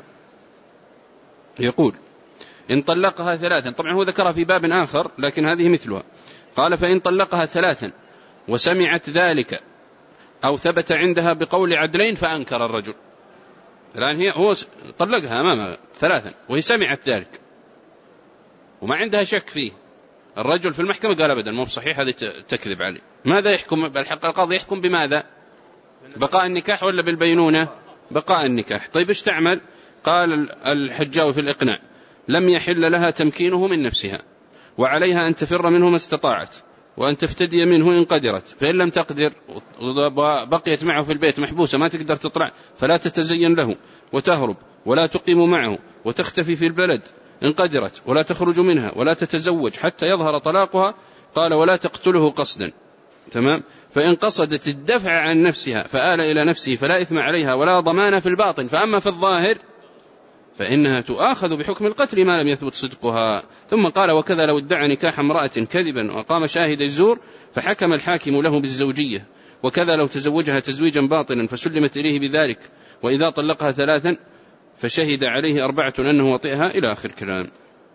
يقول إن طلقها ثلاثا، طبعا هو ذكرها في باب آخر لكن هذه مثلها. قال فإن طلقها ثلاثا وسمعت ذلك أو ثبت عندها بقول عدلين فأنكر الرجل. الآن هي هو طلقها أمامها ثلاثا وهي سمعت ذلك وما عندها شك فيه. الرجل في المحكمة قال أبدا مو بصحيح، هذه تكذب عليه. ماذا يحكم؟ بالحق القاضي يحكم بماذا؟ بقاء النكاح ولا بالبينونة؟ بقاء النكاح. طيب ايش تعمل؟ قال الحجاوي في الإقناع لم يحل لها تمكينه من نفسها، وعليها أن تفر منه ما استطاعت، وأن تفتدي منه إن قدرت. فإن لم تقدر بقيت معه في البيت محبوسة ما تقدر تطلع، فلا تتزين له وتهرب، ولا تقيم معه، وتختفي في البلد إن قدرت، ولا تخرج منها، ولا تتزوج حتى يظهر طلاقها. قال ولا تقتله قصدا. تمام؟ فإن قصدت الدفع عن نفسها فآل إلى نفسه فلا إثم عليها ولا ضمان في الباطن. فأما في الظاهر فإنها تؤاخذ بحكم القتل ما لم يثبت صدقها. ثم قال وكذا لو ادعى نكاح امرأة كذبا وقام شاهد الزور فحكم الحاكم له بالزوجية، وكذا لو تزوجها تزويجا باطلا فسلمت إليه بذلك، وإذا طلقها ثلاثا فشهد عليه أربعة أنه وطئها، إلى آخر كلام.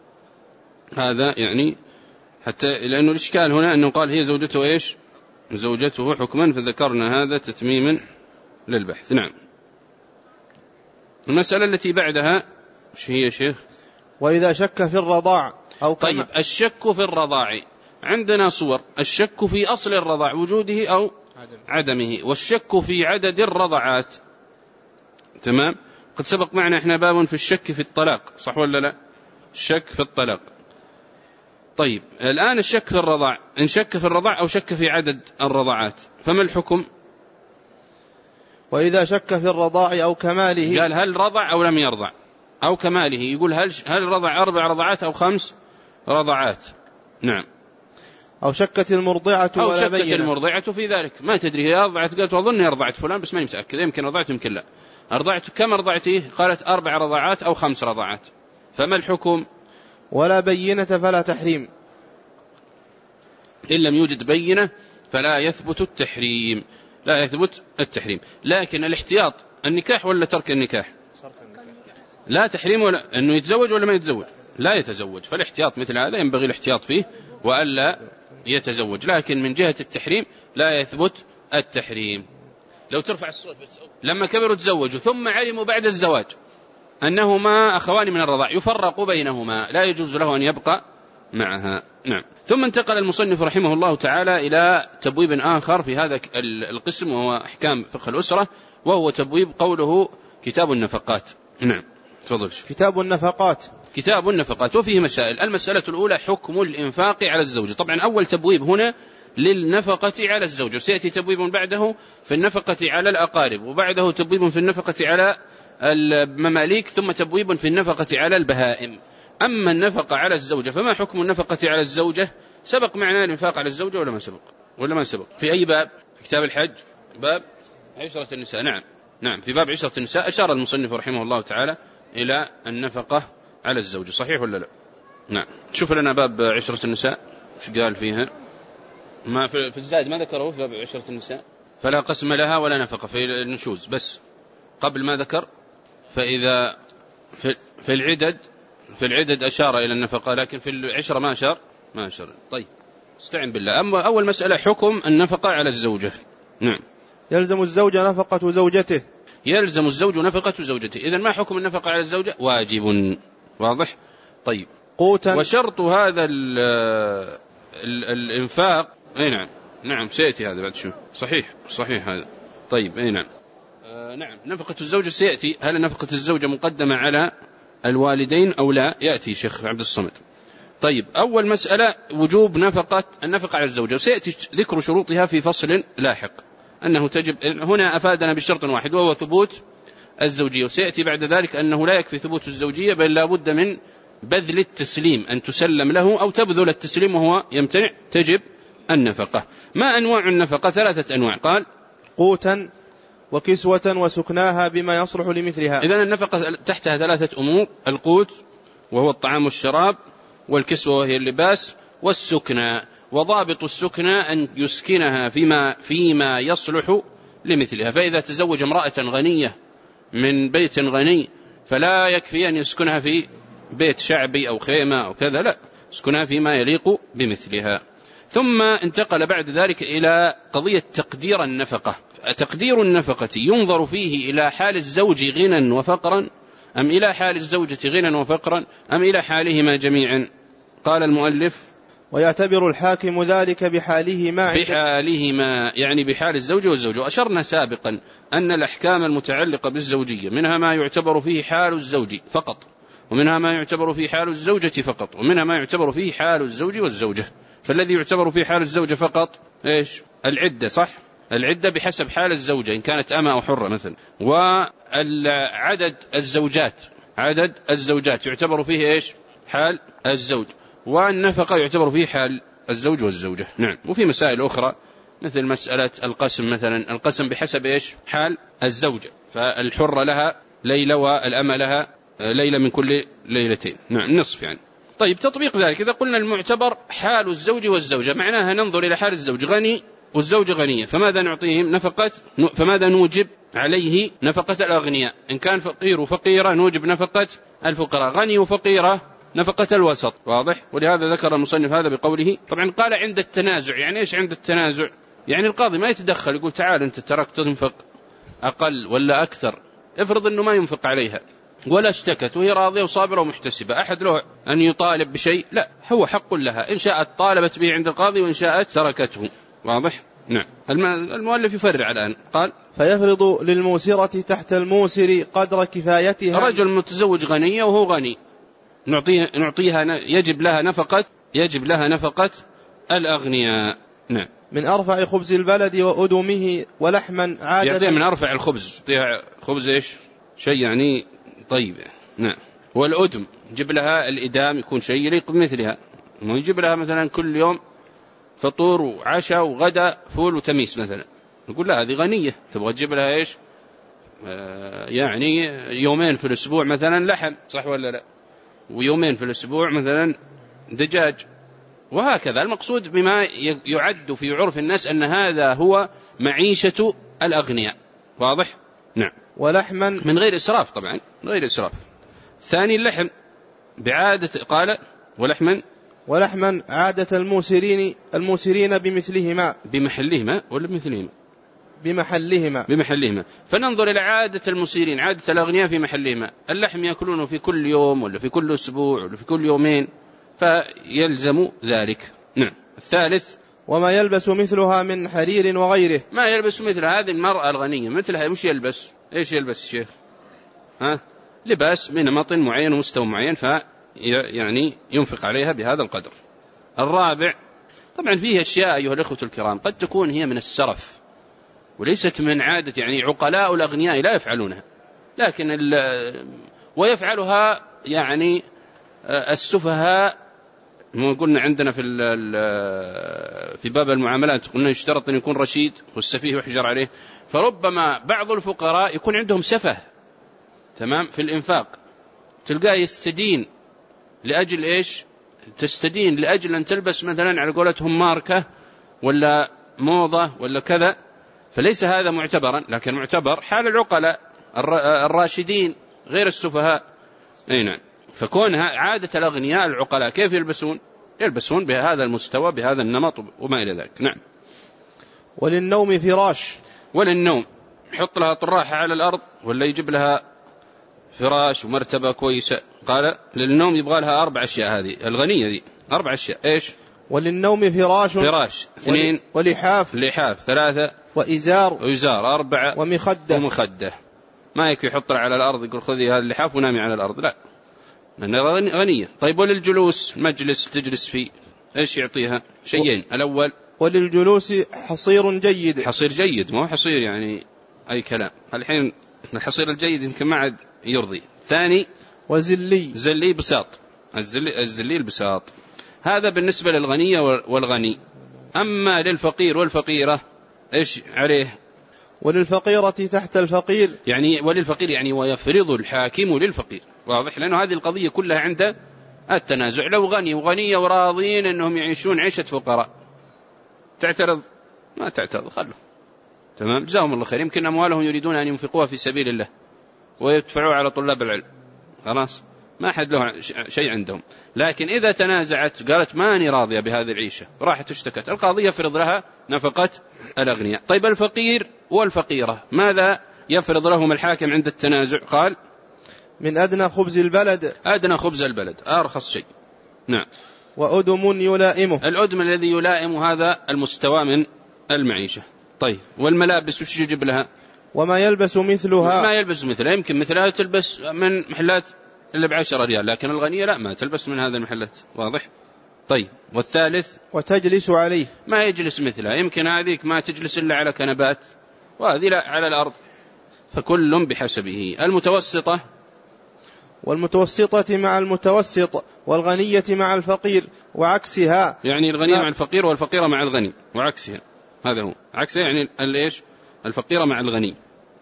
هذا يعني حتى لأنه الإشكال هنا أنه قال هي زوجته إيش؟ زوجته حكما، فذكرنا هذا تتميما للبحث. نعم. المسألة التي بعدها ايش هي يا شيخ؟ وإذا شك في الرضاع أو كما. طيب الشك في الرضاع عندنا صور: الشك في أصل الرضاع وجوده أو عدمه، والشك في عدد الرضعات. تمام؟ قد سبق معنا احنا باب في الشك في الطلاق، صح ولا لا؟ الشك في الطلاق. طيب الآن الشك في الرضاع، إن شك في الرضاع أو شك في عدد الرضعات فما الحكم؟ وإذا شك في الرضاع أو كماله، قال هل رضع أو لم يرضع أو كماله، يقول هل هل رضع أربع رضعات أو خمس رضعات. نعم. أو شكت المرضعة أو ولا شكت بينة. المرضعة في ذلك، ما تدري هي رضعت، قالت وأظني رضعت فلان بس ما متأكد، يمكن رضعت يمكن لا. أرضعت كم رضعتيه؟ قالت أربع رضعات أو خمس رضعات. فما الحكم؟ ولا بينة فلا تحريم. إن لم يوجد بينة فلا يثبت التحريم، لا يثبت التحريم. لكن الاحتياط النكاح ولا ترك النكاح؟ لا تحريم، ولا أنه يتزوج ولا ما يتزوج؟ لا يتزوج. فالاحتياط مثل هذا ينبغي الاحتياط فيه وألا يتزوج. لكن من جهة التحريم لا يثبت التحريم. لو ترفع الصوت بس. لما كبروا تزوجوا ثم علموا بعد الزواج أنهما أخوان من الرضاع يفرق بينهما، لا يجوز له أن يبقى معها. نعم. ثم انتقل المصنف رحمه الله تعالى إلى تبويب آخر في هذا القسم وهو أحكام فقه الأسرة، وهو تبويب قوله كتاب النفقات. نعم تفضل. كتاب النفقات. كتاب النفقات وفيه مسائل. المسألة الأولى حكم الإنفاق على الزوجة. طبعا أول تبويب هنا للنفقة على الزوجة، وسيأتي تبويب بعده في النفقة على الأقارب، وبعده تبويب في النفقة على المماليك، ثم تبويب في النفقة على البهائم. أما النفقة على الزوجة فما حكم النفقة على الزوجة؟ سبق معنا الإنفاق على الزوجة ولا ما سبق؟ ولا ما سبق؟ في أي باب؟ في كتاب الحج باب عشرة النساء. نعم نعم في باب عشرة النساء أشار المصنف رحمه الله تعالى إلى النفقة على الزوجة، صحيح ولا لا؟ نعم. شوف لنا باب عشرة النساء ايش قال فيها. ما في الزائد ما ذكره في باب عشرة النساء. فلا قسم لها ولا نفقة في النشوز بس قبل ما ذكر. فإذا في العدد في العدد أشار إلى النفقة، لكن في العشرة ما أشار ما أشار. طيب استعن بالله. أما أول مسألة حكم النفقة على الزوجة. نعم. يلزم الزوج نفقة زوجته. يلزم الزوج نفقة زوجته. إذن ما حكم النفقة على الزوجة؟ واجب. واضح. طيب قوتا. وشرط هذا ال ال الإنفاق أي نعم نعم سيأتي هذا بعد شو. صحيح صحيح هذا. طيب أي نعم آه نعم نفقة الزوجة سيأتي. هل نفقة الزوجة مقدمة على الوالدين أو لا؟ يأتي شيخ عبد الصمد. طيب أول مسألة وجوب نفقة النفقة على الزوجة، وسيأتي ذكر شروطها في فصل لاحق. أنه تجب هنا أفادنا بشرط واحد وهو ثبوت الزوجية، وسيأتي بعد ذلك أنه لا يكفي ثبوت الزوجية بل لا بد من بذل التسليم، أن تسلم له أو تبذل التسليم وهو يمتنع تجب النفقة. ما أنواع النفقة؟ ثلاثة أنواع. قال قوتا وكسوة وسكناها بما يصلح لمثلها. إذن النفقة تحتها ثلاثة أمور: القوت وهو الطعام والشراب، والكسوة وهي اللباس، والسكنى. وضابط السكنى أن يسكنها فيما, فيما يصلح لمثلها. فإذا تزوج امرأة غنية من بيت غني فلا يكفي أن يسكنها في بيت شعبي أو خيمة أو كذا، لا، يسكنها فيما يليق بمثلها. ثم انتقل بعد ذلك إلى قضية تقدير النفقة. تقدير النفقة ينظر فيه إلى حال الزوج غنى وفقرا، أم إلى حال الزوجة غنى وفقرا، أم إلى حالهما جميعا؟ قال المؤلف: ويعتبر الحاكم ذلك بحالهما بحالهما، يعني بحال الزوج والزوجة. وأشرنا سابقا أن الأحكام المتعلقة بالزوجية منها ما يعتبر فيه حال الزوج فقط، ومنها ما يعتبر فيه حال الزوجة فقط، ومنها ما يعتبر فيه حال الزوج والزوجة. فالذي يعتبر فيه حال الزوجة فقط إيش؟ العدة، صح؟ العدة بحسب حال الزوجة إن كانت أمة أو حرة مثلا. وعدد الزوجات عدد الزوجات يعتبر فيه إيش؟ حال الزوج. والنفقة يعتبر فيه حال الزوج والزوجة. نعم. وفي مسائل أخرى مثل مسألة القسم مثلا، القسم بحسب إيش؟ حال الزوجة. فالحرة لها ليلة والأمة لها ليلة من كل ليلتين، نعم، نصف يعني. طيب تطبيق ذلك إذا قلنا المعتبر حال الزوج والزوجة، معناها ننظر إلى حال الزوج غني والزوجة غنية، فماذا نعطيهم؟ نفقة. فماذا نوجب عليه؟ نفقة الأغنياء. إن كان فقير وفقيرة نوجب نفقة الفقراء، غني وفقيرة نفقة الوسط. واضح؟ ولهذا ذكر المصنف هذا بقوله. طبعا قال عند التنازع. يعني إيش عند التنازع؟ يعني القاضي ما يتدخل يقول تعال أنت ترك تنفق أقل ولا أكثر. افرض أنه ما ينفق عليها ولا اشتكت وهي راضية وصابرة ومحتسبة، أحد له أن يطالب بشيء؟ لا، هو حق لها، إن شاءت طالبت به عند القاضي وإن شاءت تركته. واضح؟ نعم. المؤلف يفرع الآن. قال: فيفرض للموسرة تحت الموسر قدر كفايتها. رجل متزوج غنية وهو غني، نعطيها, نعطيها يجب لها نفقة يجب لها نفقة الأغنياء. نعم. من أرفع خبز البلد وأدمه ولحما عادة. يعطيها من أرفع الخبز، يعطيها خبز إيش؟ شيء يعني طيب. نعم. والأدم جيب لها الإدام يكون شيء يليق بمثلها، ما يجيب لها مثلا كل يوم فطور وعشاء وغدا فول وتميس مثلا، نقول لا هذه غنية، تبغى تجيب لها إيش؟ آه يعني يومين في الأسبوع مثلا لحم، صح ولا لا؟ ويومين في الأسبوع مثلا دجاج، وهكذا. المقصود بما يعد في عرف الناس أن هذا هو معيشة الأغنياء. واضح؟ نعم. ولحما من غير إسراف، طبعا من غير إسراف. ثاني اللحم بعادة، قال: ولحما ولحما عادة الموسرين الموسرين بمثلهما بمحلهما ولا بمثلهما بمحلهما بمحلهما فننظر إلى عادة المسيرين، عادة الأغنياء في محلهما. اللحم يأكلونه في كل يوم ولا في كل أسبوع ولا في كل يومين، فيلزم ذلك. نعم. الثالث وما يلبس مثلها من حرير وغيره. ما يلبس مثل هذه المرأة الغنية مثلها وش يلبس؟ إيش يلبس الشيخ؟ ها؟ لباس من نمط معين ومستوى معين، في يعني ينفق عليها بهذا القدر. الرابع، طبعا فيه أشياء أيها الأخوة الكرام قد تكون هي من السرف وليست من عادة، يعني عقلاء الأغنياء لا يفعلونها، لكن ويفعلها يعني السفهاء. قلنا عندنا في في باب المعاملات قلنا يشترط أن يكون رشيد والسفيه يحجر عليه، فربما بعض الفقراء يكون عندهم سفه تمام في الإنفاق، تلقاه يستدين لأجل إيش؟ تستدين لأجل أن تلبس مثلا على قولتهم ماركة ولا موضة ولا كذا، فليس هذا معتبرا، لكن معتبر حال العقلاء الراشدين غير السفهاء. أي نعم. فكونها عادة الأغنياء العقلاء كيف يلبسون؟ يلبسون بهذا المستوى بهذا النمط وما إلى ذلك. نعم. وللنوم فراش. وللنوم يحط لها طراحة على الأرض ولا يجيب لها فراش ومرتبة كويسة؟ قال للنوم يبغى لها أربع أشياء، هذه الغنية ذي أربع أشياء. إيش؟ وللنوم فراش. فراش اثنين. ولحاف. لحاف ثلاثة. وإزار. وإزار أربعة. ومخدة. ومخدة. ما يكفي يحطها على الأرض يقول خذي هذا اللحاف ونامي على الأرض، لا، لأنها غنية. طيب وللجلوس مجلس تجلس فيه إيش يعطيها؟ شيئين. الأول وللجلوس حصير جيد. حصير جيد، ما هو حصير يعني أي كلام، الحين الحصير الجيد يمكن ما عاد يرضي. ثاني وزلي. زلي بساط، الزلي, الزلي البساط. هذا بالنسبة للغنية والغني. أما للفقير والفقيرة إيش عليه؟ وللفقيرة تحت الفقير، يعني وللفقير يعني ويفرض الحاكم للفقير، واضح، لأنه هذه القضية كلها عند التنازع. لو غني وغنية وراضين أنهم يعيشون عيشة فقراء تعترض؟ ما تعترض، خلوا تمام، جزاهم الله خير، يمكن أموالهم يريدون أن ينفقوها في سبيل الله ويدفعوها على طلاب العلم، خلاص ما حد له شيء عندهم. لكن إذا تنازعت قالت ماني راضية بهذه العيشة راحت اشتكت، القاضي يفرض لها نفقة الأغنياء. طيب الفقير والفقيرة ماذا يفرض لهم الحاكم عند التنازع؟ قال من أدنى خبز البلد. أدنى خبز البلد، أرخص شيء. نعم. وأدم يلائمه. الأدم الذي يلائم هذا المستوى من المعيشة. طيب والملابس وش يجب لها؟ وما يلبس مثلها. ما يلبس مثلها، يمكن مثلها تلبس من محلات اللي بعشرة ريال، لكن الغنية لا، ما تلبس من هذه المحلات، واضح. طيب والثالث وتجلس عليه. ما يجلس مثلها، يمكن هذيك ما تجلس إلا على كنبات وهذه لا على الأرض، فكل بحسبه. المتوسطة والمتوسطة مع المتوسط والغنية مع الفقير وعكسها، يعني الغنية مع الفقير والفقيرة مع الغني وعكسها، هذا هو عكسها، يعني الإيش؟ الفقيرة مع الغني،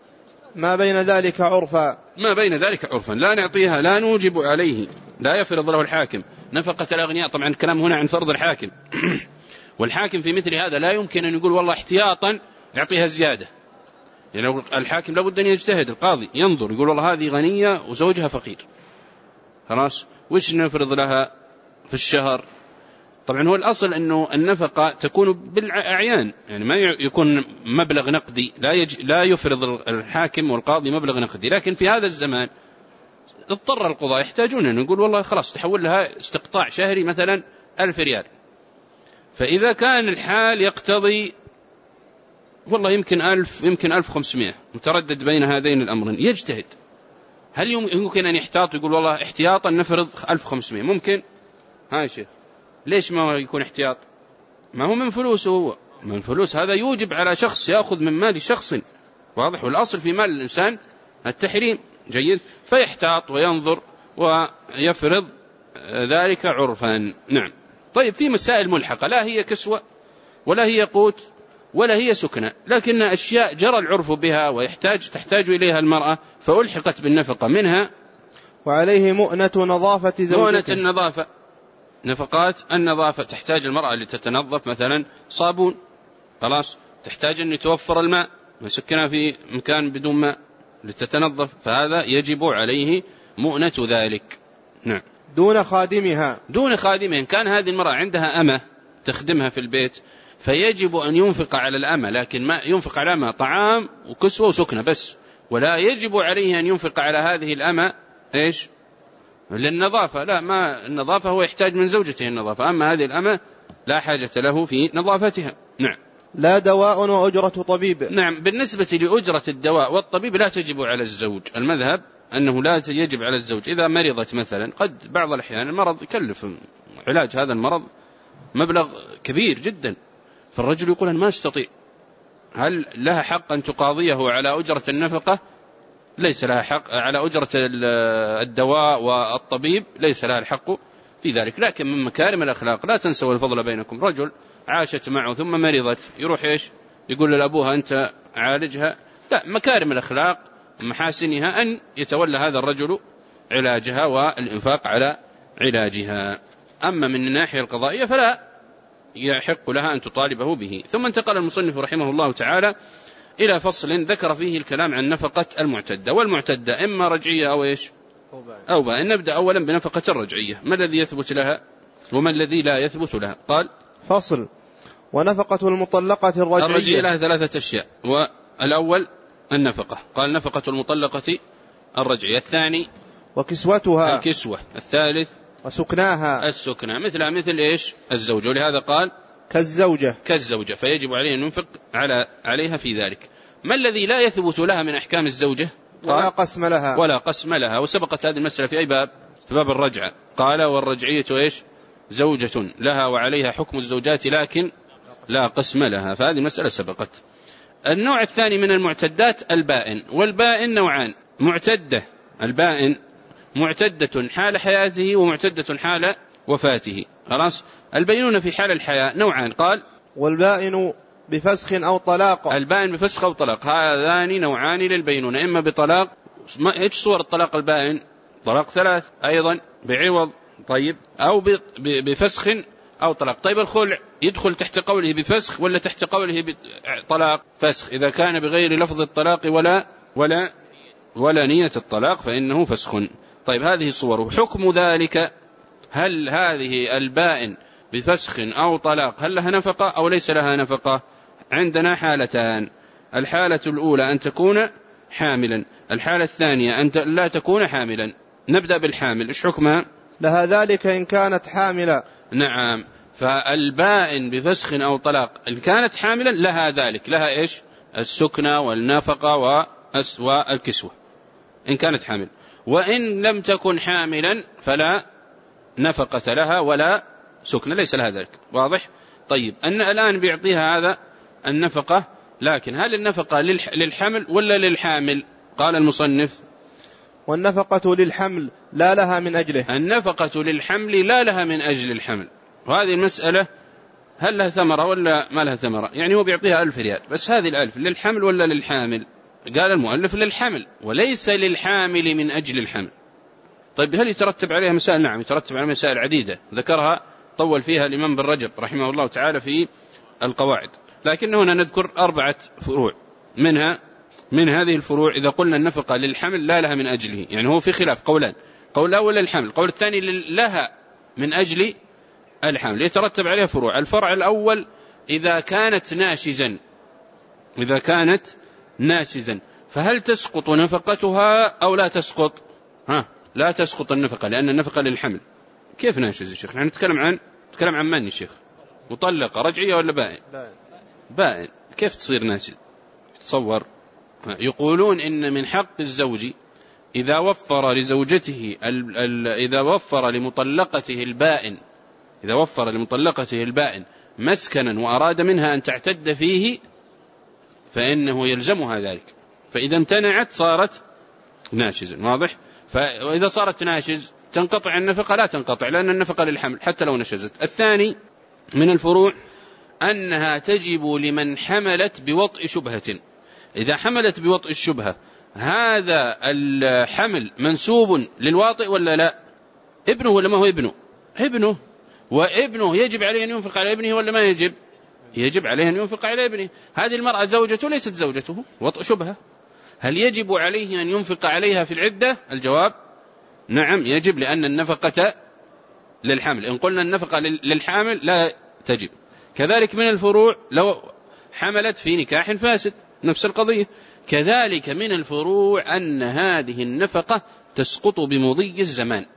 ما بين ذلك عرفا. ما بين ذلك عرفا، لا نعطيها، لا نوجب عليه، لا يفرض له الحاكم نفقة الأغنياء. طبعا الكلام هنا عن فرض الحاكم والحاكم في مثل هذا لا يمكن أن يقول والله احتياطا يعطيها زيادة، يعني الحاكم لابد أن يجتهد، القاضي ينظر يقول والله هذه غنية وزوجها فقير، خلاص وش نفرض لها في الشهر؟ طبعا هو الأصل أنه النفقة تكون بالأعيان، يعني ما يكون مبلغ نقدي، لا, يج... لا يفرض الحاكم والقاضي مبلغ نقدي. لكن في هذا الزمان اضطر القضاء يحتاجون أن يقول والله خلاص تحول لها استقطاع شهري مثلا ألف ريال، فإذا كان الحال يقتضي والله يمكن ألف يمكن ألف خمسمائة، متردد بين هذين الأمرين، يجتهد. هل يمكن أن يحتاط يقول والله احتياطا نفرض ألف وخمسمائة؟ ممكن. ها يا شيخ ليش ما يكون احتياط؟ ما هو من فلوسه، هو من فلوس، هذا يوجب على شخص يأخذ من مال شخص، واضح، والأصل في مال الإنسان التحريم، جيد، فيحتاط وينظر ويفرض ذلك عرفا. نعم. طيب في مسائل ملحقة، لا هي كسوة ولا هي قوت ولا هي سكنة، لكن أشياء جرى العرف بها ويحتاج تحتاج إليها المرأة فألحقت بالنفقة، منها وعليه مؤنة نظافة زوجته. مؤنة النظافة، نفقات النظافة، تحتاج المرأة لتتنظف مثلا صابون، خلاص تحتاج أن يتوفر الماء ويسكنها في مكان بدون ماء لتتنظف، فهذا يجب عليه مؤنة ذلك. نعم. دون خادمها. دون خادمها، إن كان هذه المرأة عندها أمة تخدمها في البيت فيجب أن ينفق على الأمة، لكن ما ينفق على الأمة طعام وكسوة وسكنة بس، ولا يجب عليه أن ينفق على هذه الأمة إيش؟ للنظافة، لا، ما النظافة هو يحتاج من زوجته النظافة، أما هذه الأمة لا حاجة له في نظافتها. نعم. لا دواء وأجرة طبيب. نعم. بالنسبة لأجرة الدواء والطبيب لا تجب على الزوج. المذهب أنه لا يجب على الزوج. إذا مرضت مثلا، قد بعض الأحيان المرض يكلف علاج هذا المرض مبلغ كبير جدا، فالرجل يقول أنا ما استطيع، هل لها حق أن تقاضيه على أجرة النفقة؟ ليس لها حق. على أجرة الدواء والطبيب ليس لها الحق في ذلك. لكن من مكارم الأخلاق لا تنسوا الفضل بينكم. رجل عاشت معه ثم مرضت، يروح إيش يقول لأبوها أنت عالجها؟ لا، مكارم الأخلاق محاسنها أن يتولى هذا الرجل علاجها والإنفاق على علاجها. أما من الناحية القضائية فلا يحق لها أن تطالبه به. ثم انتقل المصنف رحمه الله تعالى إلى فصل ذكر فيه الكلام عن نفقة المعتدة. والمعتدة إما رجعية أو إيش أو بائن. نبدأ أولا بنفقة الرجعية، ما الذي يثبت لها وما الذي لا يثبت لها؟ قال فصل. ونفقة المطلقة الرجعية الرجعية لها ثلاثة أشياء. والأول النفقة، قال نفقة المطلقة الرجعية. الثاني وكسوتها الكسوة. الثالث وسكناها السكنى، مثلها مثل إيش الزوج، ولهذا قال كالزوجة كالزوجة، فيجب عليه أن ينفق على عليها في ذلك. ما الذي لا يثبت لها من أحكام الزوجة؟ ولا قسم لها ولا قسم لها. وسبقت هذه المسألة في أي باب؟ في باب الرجعة. قال والرجعية إيش زوجة لها وعليها حكم الزوجات لكن لا قسم لها، فهذه المسألة سبقت. النوع الثاني من المعتدات البائن. والبائن نوعان: معتدة البائن معتدة حال حياته ومعتدة حال وفاته. خلاص. البينونة في حال الحياة نوعان. قال والبائن بفسخ أو طلاق. البائن بفسخ أو طلاق، هذان نوعان للبينونة، إما بطلاق. إيش صور الطلاق البائن؟ طلاق ثلاث أيضا بعوض، طيب، أو بفسخ أو طلاق. طيب الخلع يدخل تحت قوله بفسخ ولا تحت قوله بطلاق؟ فسخ. إذا كان بغير لفظ الطلاق ولا ولا ولا نية الطلاق فإنه فسخ. طيب هذه صوره. حكم ذلك: هل هذه البائن بفسخ أو طلاق هل لها نفقة أو ليس لها نفقة؟ عندنا حالتان: الحالة الأولى أن تكون حاملا، الحالة الثانية أن لا تكون حاملا. نبدأ بالحامل، إيش حكمها؟ لها ذلك إن كانت حاملا. نعم. فالبائن بفسخ أو طلاق إن كانت حاملا لها ذلك، لها إيش السكنى والنفقة والكسوة إن كانت حامل. وإن لم تكن حاملا فلا نفقة لها ولا سكنى، ليس لها ذلك. واضح؟ طيب أن الآن بيعطيها هذا النفقة، لكن هل النفقة للحمل ولا للحامل؟ قال المصنف والنفقة للحمل لا لها من أجله. النفقة للحمل لا لها من أجل الحمل. وهذه المسألة هل لها ثمرة ولا ما لها ثمرة؟ يعني هو بيعطيها ألف ريال، بس هذه الألف للحمل ولا للحامل؟ قال المؤلف للحمل وليس للحامل من أجل الحمل. طيب هل يترتب عليها مسائل؟ نعم يترتب عليها مسائل عديدة ذكرها طول فيها الإمام بن رجب رحمه الله تعالى في القواعد، لكن هنا نذكر أربعة فروع منها. من هذه الفروع إذا قلنا النفقة للحمل لا لها من أجله، يعني هو في خلاف قولان: قول الأول للحمل، قول الثاني لها من أجل الحمل، يترتب عليها فروع. الفرع الأول: إذا كانت ناشزا إذا كانت ناشزا فهل تسقط نفقتها أو لا تسقط؟ ها لا تسقط النفقة، لأن النفقة للحمل. كيف ناشز يا شيخ؟ نحن نتكلم عن نتكلم عن من يا شيخ؟ مطلقة رجعية ولا بائن؟ بائن. كيف تصير ناشز؟ تصور. يقولون إن من حق الزوج إذا وفر لزوجته ال ال إذا وفر لمطلقته البائن إذا وفر لمطلقته البائن مسكنا وأراد منها أن تعتد فيه فإنه يلزمها ذلك، فإذا امتنعت صارت ناشزا. واضح؟ فإذا صارت ناشز تنقطع النفقة؟ لا تنقطع، لأن النفقة للحمل حتى لو نشزت. الثاني من الفروع أنها تجب لمن حملت بوطء شبهة. إذا حملت بوطء الشبهة هذا الحمل منسوب للواطئ ولا لا؟ ابنه ولا ما هو ابنه؟ ابنه. وابنه يجب عليه أن ينفق على ابنه ولا ما يجب؟ يجب عليه أن ينفق على ابنه. هذه المرأة زوجته ليست زوجته، وطء شبهة. هل يجب عليه أن ينفق عليها في العدة؟ الجواب نعم يجب، لأن النفقة للحمل. إن قلنا النفقة للحامل لا تجب. كذلك من الفروع لو حملت في نكاح فاسد نفس القضية. كذلك من الفروع أن هذه النفقة تسقط بمضي الزمان.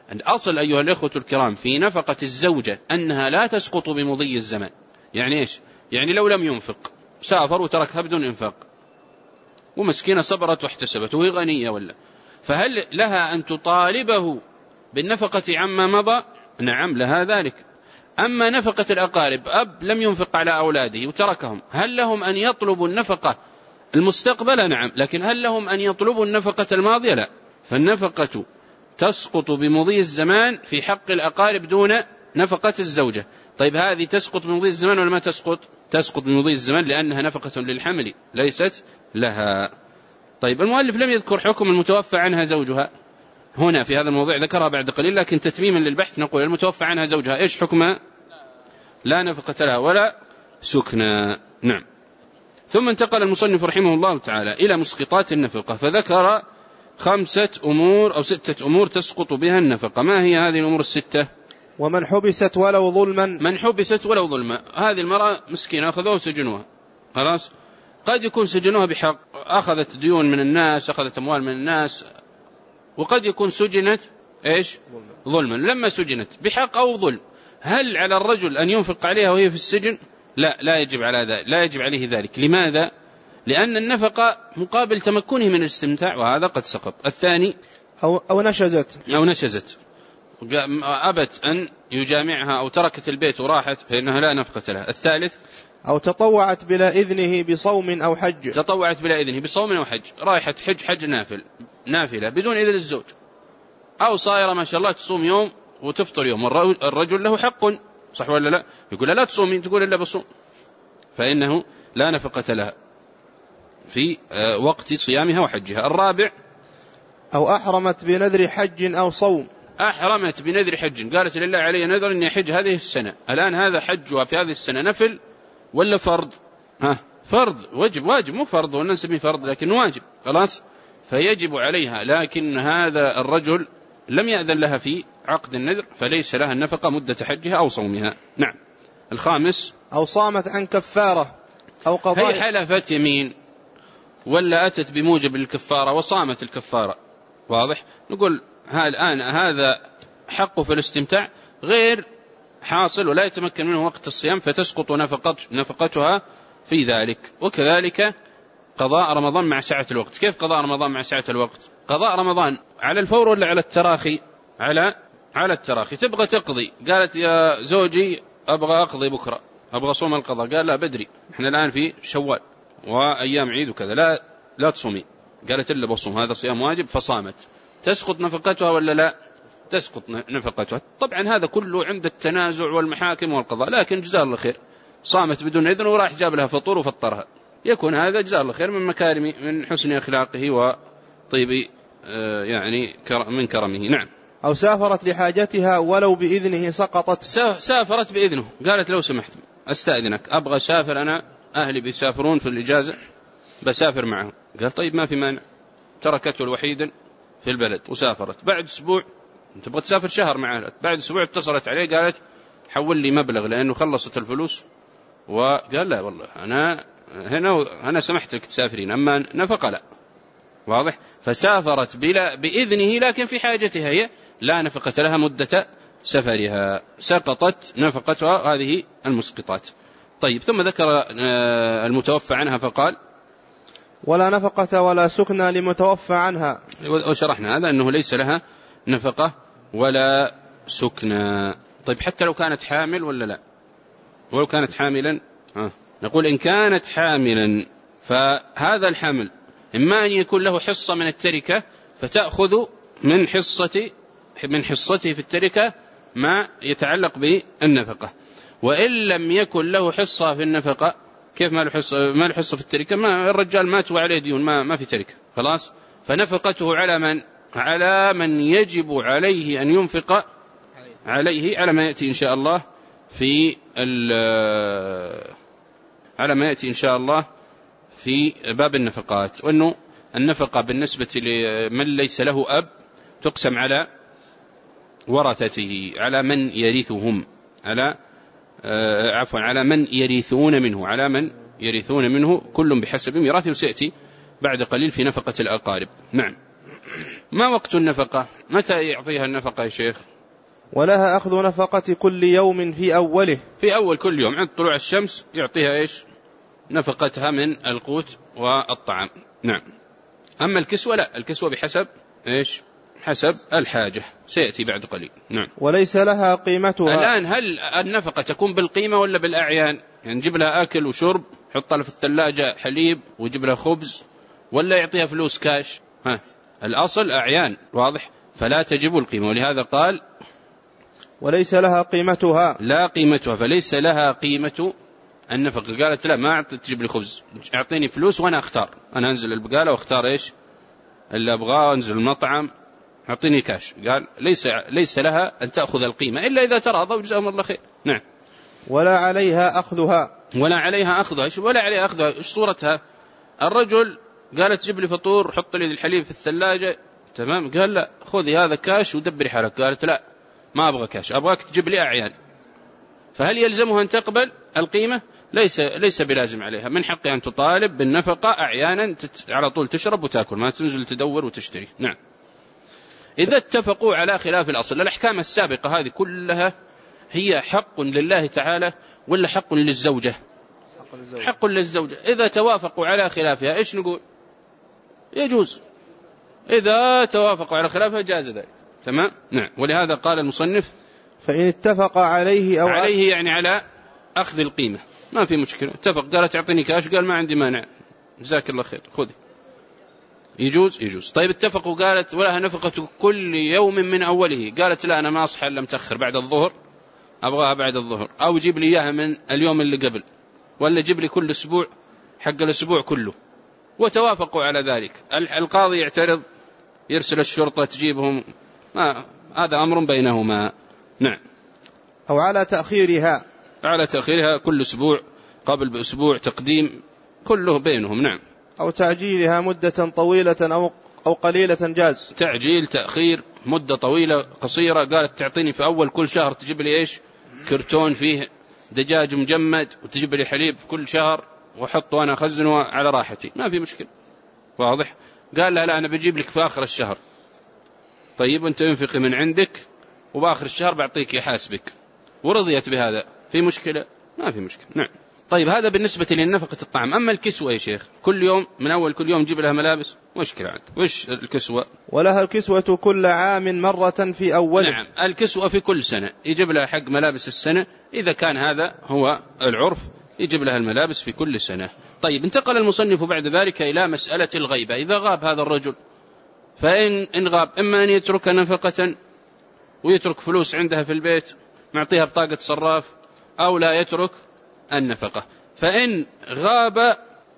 الأصل أيها الإخوة الكرام في نفقة الزوجة أنها لا تسقط بمضي الزمان. يعني إيش؟ يعني لو لم ينفق، سافر وتركها بدون إنفاق، ومسكينة صبرت واحتسبت وهي غنية ولا، فهل لها أن تطالبه بالنفقة عما مضى؟ نعم لها ذلك. أما نفقة الأقارب، أب لم ينفق على أولاده وتركهم، هل لهم أن يطلبوا النفقة المستقبل؟ نعم. لكن هل لهم أن يطلبوا النفقة الماضية؟ لا. فالنفقة تسقط بمضي الزمان في حق الأقارب دون نفقة الزوجة. طيب هذه تسقط بمضي الزمان ولا ما تسقط؟ تسقط بمضي الزمان لأنها نفقة للحمل ليست لها. طيب المؤلف لم يذكر حكم المتوفى عنها زوجها هنا في هذا الموضوع، ذكرها بعد قليل، لكن تتميما للبحث نقول المتوفى عنها زوجها إيش حكمها؟ لا نفقة لها ولا سكنى. نعم. ثم انتقل المصنف رحمه الله تعالى إلى مسقطات النفقة، فذكر خمسة أمور أو ستة أمور تسقط بها النفقة. ما هي هذه الأمور الستة؟ ومن حبست ولو ظلما. من حبست ولو ظلما، هذه المرأة مسكينة أخذوها وسجنوها، خلاص. قد يكون سجنوها بحق، أخذت ديون من الناس، أخذت أموال من الناس، وقد يكون سجنت إيش؟ ظلما. لما سجنت بحق أو ظلم، هل على الرجل أن ينفق عليها وهي في السجن؟ لا، لا يجب على ذلك، لا يجب عليه ذلك. لماذا؟ لأن النفقة مقابل تمكنه من الاستمتاع، وهذا قد سقط. الثاني أو, أو نشزت أو نشزت أبت أن يجامعها أو تركت البيت وراحت، فإنها لا نفقة لها. الثالث أو تطوعت بلا إذنه بصوم أو حج. تطوعت بلا إذنه بصوم أو حج، رايحة حج حج نافل نافلة بدون إذن الزوج، أو صايرة ما شاء الله تصوم يوم وتفطر يوم. الرجل له حق، صح ولا لا؟ يقول لا تصومين، تقول إلا بصوم، فإنه لا نفقة لها في وقت صيامها وحجها. الرابع أو أحرمت بنذر حج أو صوم. أحرمت بنذر حج، قالت لله علي نذر أن يحج هذه السنة، الآن هذا حجها في هذه السنة نفل ولا فرض؟ ها فرض، واجب، واجب مو فرض، ولا نسميه فرض لكن واجب، خلاص، فيجب عليها. لكن هذا الرجل لم يأذن لها في عقد النذر، فليس لها النفقة مدة حجها أو صومها. نعم. الخامس أو صامت عن كفارة أو قضاء. هي حلفت يمين ولا أتت بموجب الكفارة وصامت الكفارة، واضح؟ نقول ها الآن هذا حقه في الاستمتاع غير حاصل ولا يتمكن منه وقت الصيام، فتسقط نفقت نفقتها في ذلك. وكذلك قضاء رمضان مع سعة الوقت. كيف قضاء رمضان مع سعة الوقت؟ قضاء رمضان على الفور ولا على التراخي؟ على على التراخي. تبغى تقضي، قالت يا زوجي أبغى أقضي بكرة، أبغى صوم القضاء، قال لا بدري، إحنا الآن في شوال وأيام عيد وكذا، لا لا تصومي، قالت إلا بصوم، هذا صيام واجب، فصامت. تسقط نفقتها ولا لا؟ تسقط نفقتها. طبعا هذا كله عند التنازع والمحاكم والقضاء، لكن جزاه الله خير، صامت بدون إذن وراح جاب لها فطور وفطرها، يكون هذا جزاه الله خير من مكارم من حسن أخلاقه وطيب يعني من كرمه. نعم. أو سافرت لحاجتها ولو بإذنه سقطت. سافرت بإذنه، قالت لو سمحت أستأذنك، أبغى سافر، أنا أهلي بيسافرون في الإجازة بسافر معهم، قال طيب ما في مانع. تركته الوحيدا في البلد وسافرت. بعد أسبوع تبغى تسافر شهر معها، بعد أسبوع اتصلت عليه قالت حول لي مبلغ لأنه خلصت الفلوس، وقال لا والله أنا هنا أنا سمحت لك تسافرين، أما نفقة لا، واضح؟ فسافرت بلا بإذنه لكن في حاجتها هي، لا نفقة لها مدة سفرها، سقطت نفقتها هذه المسقطات. طيب ثم ذكر المتوفى عنها فقال ولا نفقة ولا سكنى لمتوفى عنها، وشرحنا هذا أنه ليس لها نفقة ولا سكنى. طيب حتى لو كانت حامل ولا لا؟ ولو كانت حاملا آه. نقول إن كانت حاملا فهذا الحمل إما أن يكون له حصة من التركة فتأخذ من حصة من حصته في التركة ما يتعلق بالنفقة، وإن لم يكن له حصة في النفقة، كيف ما له حصة ما له حصة في التركة؟ ما الرجال مات وعليه ديون، ما ما في تركة، خلاص، فنفقته على من؟ على من يجب عليه أن ينفق عليه، على ما يأتي إن شاء الله في على ما يأتي إن شاء الله في باب النفقات. وأنه النفقة بالنسبة لمن ليس له أب تقسم على ورثته، على من يرثهم، على عفوا على من يرثون منه، على من يرثون منه كل بحسب ميراثه، وسيأتي بعد قليل في نفقة الأقارب. نعم. ما وقت النفقة؟ متى يعطيها النفقة يا شيخ؟ ولها أخذ نفقة كل يوم في أوله، في أول كل يوم عند طلوع الشمس يعطيها إيش؟ نفقتها من القوت والطعام. نعم. أما الكسوة لا، الكسوة بحسب إيش؟ حسب الحاجة، سيأتي بعد قليل. نعم. وليس لها قيمتها. الآن هل النفقة تكون بالقيمة ولا بالأعيان؟ يعني نجيب لها أكل وشرب، حط لها في الثلاجة حليب ويجيب لها خبز، ولا يعطيها فلوس كاش؟ ها، الأصل أعيان، واضح؟ فلا تجب القيمة، ولهذا قال وليس لها قيمتها. لا قيمتها، فليس لها قيمة النفقة. قالت لا، ما تجيب لي خبز، أعطيني فلوس وأنا أختار، أنا أنزل البقالة وأختار إيش اللي أبغاه، أنزل المطعم، أعطيني كاش. قال ليس ليس لها أن تأخذ القيمة إلا إذا تراضى وجزاهم الله خير. نعم. ولا عليها أخذها. ولا عليها أخذها. إيش ولا عليها أخذها؟ إيش صورتها؟ الرجل قالت جيب لي فطور، حط لي الحليب في الثلاجة، تمام؟ قال لا، خذي هذا كاش ودبري حالك. قالت لا، ما أبغى كاش، أبغاك تجيب لي أعيان. فهل يلزمها أن تقبل القيمة؟ ليس ليس بلازم عليها، من حقها أن تطالب بالنفقة أعيانا، على طول تشرب وتأكل، ما تنزل تدور وتشتري. نعم. إذا اتفقوا على خلاف الأصل، الأحكام السابقة هذه كلها هي حق لله تعالى ولا حق للزوجة؟ حق للزوجة. إذا توافقوا على خلافها إيش نقول؟ يجوز. إذا توافقوا على خلافها جاز ذلك. تمام؟ نعم. ولهذا قال المصنف فإن اتفق عليه أو عليه يعني على أخذ القيمة ما في مشكلة. اتفق، قالت تعطيني كاش، قال ما عندي مانع، جزاك الله خير، خذي، يجوز يجوز. طيب اتفقوا، قالت ولها نفقة كل يوم من أوله، قالت لا أنا ما أصحى إلا متأخر بعد الظهر، أبغاها بعد الظهر، أو جيب لي إياها من اليوم اللي قبل، ولا جيب لي كل أسبوع حق الأسبوع كله، وتوافقوا على ذلك. القاضي يعترض، يرسل الشرطة تجيبهم، ما هذا أمر بينهما. نعم. أو على تأخيرها، على تأخيرها كل أسبوع، قبل بأسبوع، تقديم، كله بينهم. نعم. أو تعجيلها مدة طويلة أو أو قليلة جاز. تعجيل، تأخير، مدة طويلة قصيرة. قالت تعطيني في أول كل شهر تجيب لي إيش؟ كرتون فيه دجاج مجمد، وتجيب لي حليب في كل شهر وحطه وأنا أخزنه على راحتي، ما في مشكلة، واضح؟ قال لا لا، أنا بجيب لك في آخر الشهر. طيب أنت ينفق من عندك وبآخر الشهر بعطيك يحاسبك، ورضيت بهذا، في مشكلة؟ ما في مشكلة. نعم. طيب هذا بالنسبة لنفقة الطعام. أما الكسوة يا شيخ، كل يوم من أول كل يوم جيب لها ملابس، مشكلة عند. وش الكسوة؟ ولها الكسوة كل عام مرة في أول. نعم، الكسوة في كل سنة، يجيب لها حق ملابس السنة، إذا كان هذا هو العرف يجيب لها الملابس في كل سنة. طيب انتقل المصنف بعد ذلك إلى مسألة الغيبة. إذا غاب هذا الرجل، فإن إن غاب إما أن يترك نفقة ويترك فلوس عندها في البيت معطيها بطاقة صراف، أو لا يترك النفقة. فإن غاب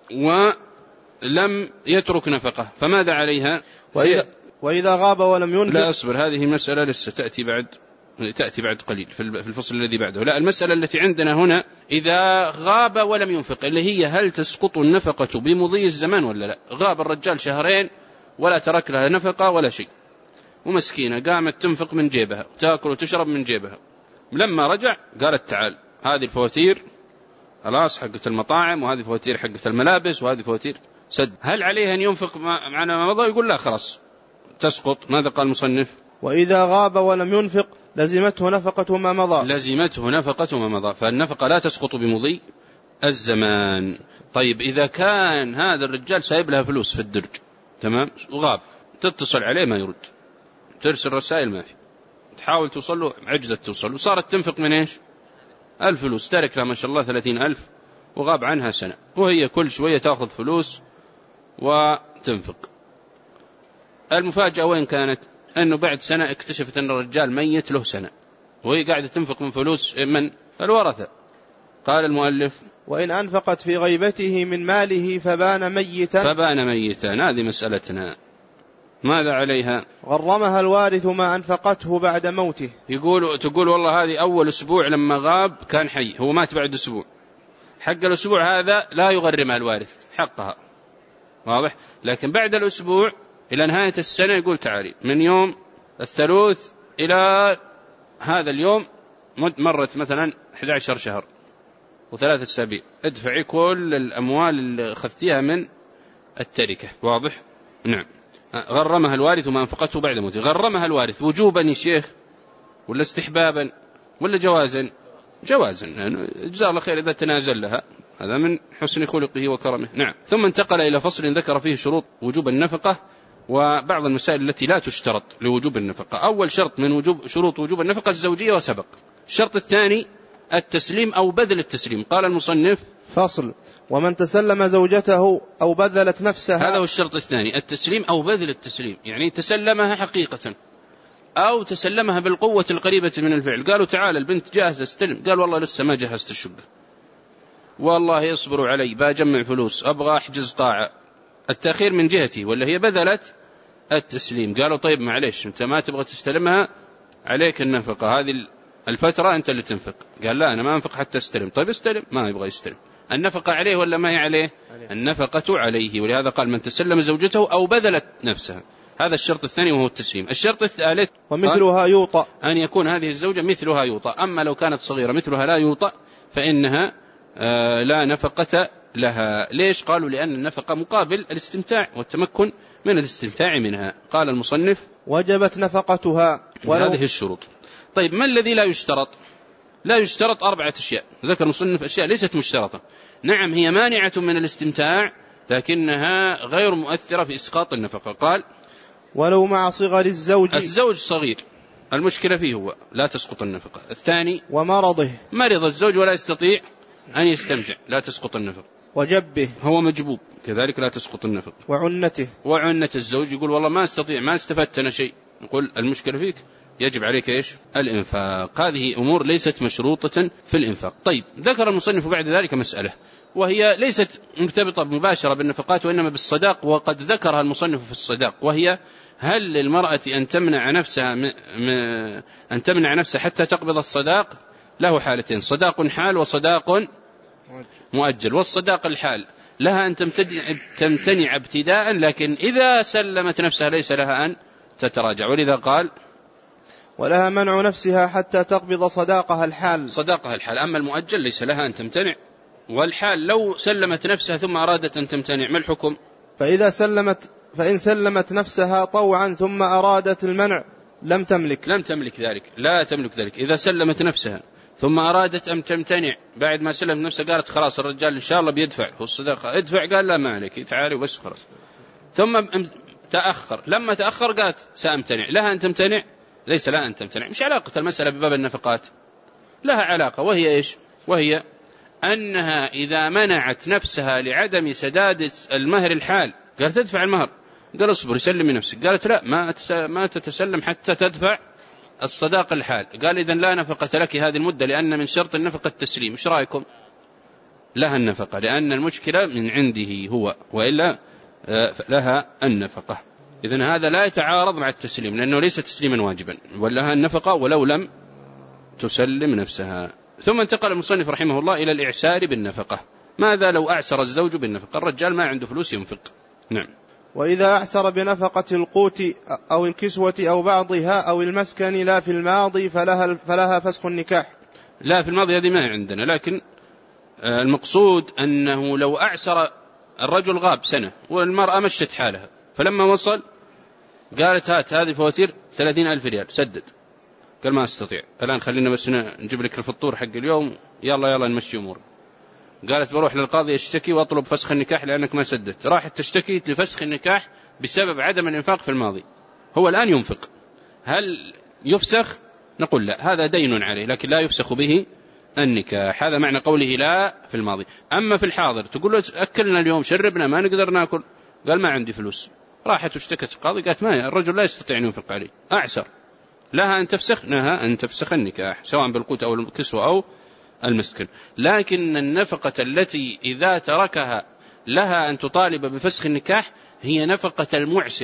ولم يترك نفقة فماذا عليها؟ وإذا, وإذا غاب ولم ينفق. لا أصبر، هذه مسألة لسه تأتي بعد تأتي بعد قليل في الفصل الذي بعده. لا، المسألة التي عندنا هنا إذا غاب ولم ينفق، اللي هي هل تسقط النفقة بمضي الزمان ولا لا؟ غاب الرجال شهرين ولا ترك لها نفقة ولا شيء، ومسكينة قامت تنفق من جيبها وتأكل وتشرب من جيبها، لما رجع قالت تعال هذه الفواتير خلاص حقت المطاعم، وهذه فواتير حقت الملابس، وهذه فواتير سد، هل عليه أن ينفق معنا ما مضى؟ يقول لا خلاص تسقط. ماذا قال المصنف؟ وإذا غاب ولم ينفق لزمته نفقة ما مضى. لزمته نفقة ما مضى، فالنفقة لا تسقط بمضي الزمان. طيب إذا كان هذا الرجال سايب لها فلوس في الدرج، تمام، وغاب، تتصل عليه ما يرد، ترسل رسائل ما في، تحاول توصل له عجزت توصل، وصارت تنفق من إيش؟ الفلوس، تارك لها ما شاء الله ثلاثين ألف وغاب عنها سنة، وهي كل شوية تأخذ فلوس وتنفق. المفاجأة وين كانت؟ أنه بعد سنة اكتشفت أن الرجال ميت له سنة، وهي قاعدة تنفق من فلوس من الورثة. قال المؤلف وإن أنفقت في غيبته من ماله فبان ميتا. فبان ميتا، هذه مسألتنا، ماذا عليها؟ غرمها الوارث ما أنفقته بعد موته. يقول تقول والله هذه أول أسبوع لما غاب كان حي، هو مات بعد أسبوع، حق الأسبوع هذا لا يغرمها الوارث، حقها، واضح؟ لكن بعد الأسبوع إلى نهاية السنة يقول تعالي من يوم الثلوث إلى هذا اليوم مرت مثلا أحد عشر شهر وثلاثة أسابيع، ادفعي كل الأموال اللي أخذتيها من التركة، واضح؟ نعم. غرمها الوارث وما أنفقته بعد موته. غرمها الوارث وجوبا يا شيخ ولا استحبابا ولا جوازا؟ جوازا، يعني جزاه الله خير إذا تنازل لها، هذا من حسن خلقه وكرمه. نعم. ثم انتقل إلى فصل ذكر فيه شروط وجوب النفقة وبعض المسائل التي لا تشترط لوجوب النفقة. أول شرط من وجوب شروط وجوب النفقة الزوجية وسبق. الشرط الثاني التسليم أو بذل التسليم. قال المصنف فصل: ومن تسلم زوجته أو بذلت نفسها. هذا هو الشرط الثاني، التسليم أو بذل التسليم، يعني تسلمها حقيقة أو تسلمها بالقوة القريبة من الفعل. قالوا تعال البنت جاهزة استلم، قال والله لسه ما جهزت الشقة، والله يصبروا علي بجمع فلوس، أبغى أحجز قاعة. التأخير من جهتي ولا هي بذلت التسليم. قالوا طيب معليش أنت ما تبغى تستلمها، عليك النفقة هذه الفترة أنت اللي تنفق. قال لا أنا ما أنفق حتى استلم. طيب استلم، ما يبغى يستلم. النفقة عليه ولا ما هي عليه؟ عليه. النفقة عليه، ولهذا قال من تسلم زوجته أو بذلت نفسها. هذا الشرط الثاني وهو التسليم. الشرط الثالث ومثلها يوطأ، أن يكون هذه الزوجة مثلها يوطأ. أما لو كانت صغيرة مثلها لا يوطأ فإنها آه لا نفقة لها. ليش؟ قالوا لأن النفقة مقابل الاستمتاع والتمكن من الاستمتاع منها. قال المصنف وجبت نفقتها ولو... هذه الشروط. طيب ما الذي لا يشترط؟ لا يشترط أربعة أشياء، ذكر المصنف أشياء ليست مشترطة. نعم هي مانعة من الاستمتاع لكنها غير مؤثرة في إسقاط النفقة. قال ولو مع صغر الزوج، الزوج صغير المشكلة فيه هو لا تسقط النفقة. الثاني ومرضه، مرض الزوج ولا يستطيع أن يستمتع لا تسقط النفقة. وجبه هو مجبوب كذلك لا تسقط النفقة. وعنته، وعنة الزوج يقول والله ما استطيع ما استفدت أنا شيء، نقول المشكلة فيك يجب عليك إيش؟ الإنفاق. هذه أمور ليست مشروطة في الإنفاق. طيب ذكر المصنف بعد ذلك مسألة وهي ليست مرتبطة مباشرة بالنفقات وإنما بالصداق، وقد ذكرها المصنف في الصداق، وهي هل للمرأة أن تمنع نفسها م... م... أن تمنع نفسها حتى تقبض الصداق؟ له حالتين، صداق حال وصداق مؤجل. والصداق الحال لها أن تمتنع ابتداء، لكن إذا سلمت نفسها ليس لها أن تتراجع، ولذا قال ولها منع نفسها حتى تقبض صداقها الحال. صداقها الحال. أما المؤجل ليس لها أن تمتنع. والحال لو سلمت نفسها ثم أرادت أن تمتنع ما الحكم؟ فإذا سلمت فإن سلمت نفسها طوعا ثم أرادت المنع لم تملك لم تملك ذلك، لا تملك ذلك. إذا سلمت نفسها ثم أرادت أن تمتنع بعد ما سلمت نفسها قالت خلاص الرجال إن شاء الله بيدفع هو الصداقة، ادفع، قال لا ما عليك تعالي وبس خلاص. ثم تأخر، لما تأخر قالت سأمتنع، لها أن تمتنع؟ ليس لها أن تمتنع. مش علاقة المسألة بباب النفقات، لها علاقة، وهي إيش؟ وهي أنها إذا منعت نفسها لعدم سداد المهر الحال، قالت تدفع المهر، قال اصبر سلمي نفسك، قالت لا ما ما تتسلم حتى تدفع الصداق الحال، قال إذن لا نفقة لك هذه المدة لأن من شرط النفقة التسليم. إيش رأيكم؟ لها النفقة لأن المشكلة من عنده هو، وإلا لها النفقة. إذن هذا لا يتعارض مع التسليم لأنه ليس تسليما واجبا، ولها النفقة ولو لم تسلم نفسها. ثم انتقل المصنف رحمه الله إلى الإعسار بالنفقة. ماذا لو أعسر الزوج بالنفقة؟ الرجال ما عنده فلوس ينفق. نعم. وإذا أعسر بنفقة القوت أو الكسوة أو بعضها أو المسكن لا في الماضي فلها, فلها فسخ النكاح. لا في الماضي هذه ما عندنا، لكن المقصود أنه لو أعسر الرجل غاب سنة والمرأة مشت حالها، فلما وصل قالت هات هذه فواتير ثلاثين ألف ريال سدد، قال ما أستطيع الآن خلينا بس نجيب لك الفطور حق اليوم يلا يلا نمشي أمور. قالت بروح للقاضي اشتكي واطلب فسخ النكاح لأنك ما سددت. راحت تشتكي لفسخ النكاح بسبب عدم الإنفاق في الماضي. هو الآن ينفق، هل يفسخ؟ نقول لا، هذا دين عليه لكن لا يفسخ به النكاح. هذا معنى قوله لا في الماضي. أما في الحاضر تقول له أكلنا اليوم شربنا ما نقدر ناكل، قال ما عندي فلوس، راحت واشتكت القاضي قالت ما الرجل لا يستطيع أن ينفق عليه، أعسر، لها أن تفسخ، لها أن تفسخ النكاح سواء بالقوت أو الكسوة أو المسكن. لكن النفقة التي إذا تركها لها أن تطالب بفسخ النكاح هي نفقة المعسر.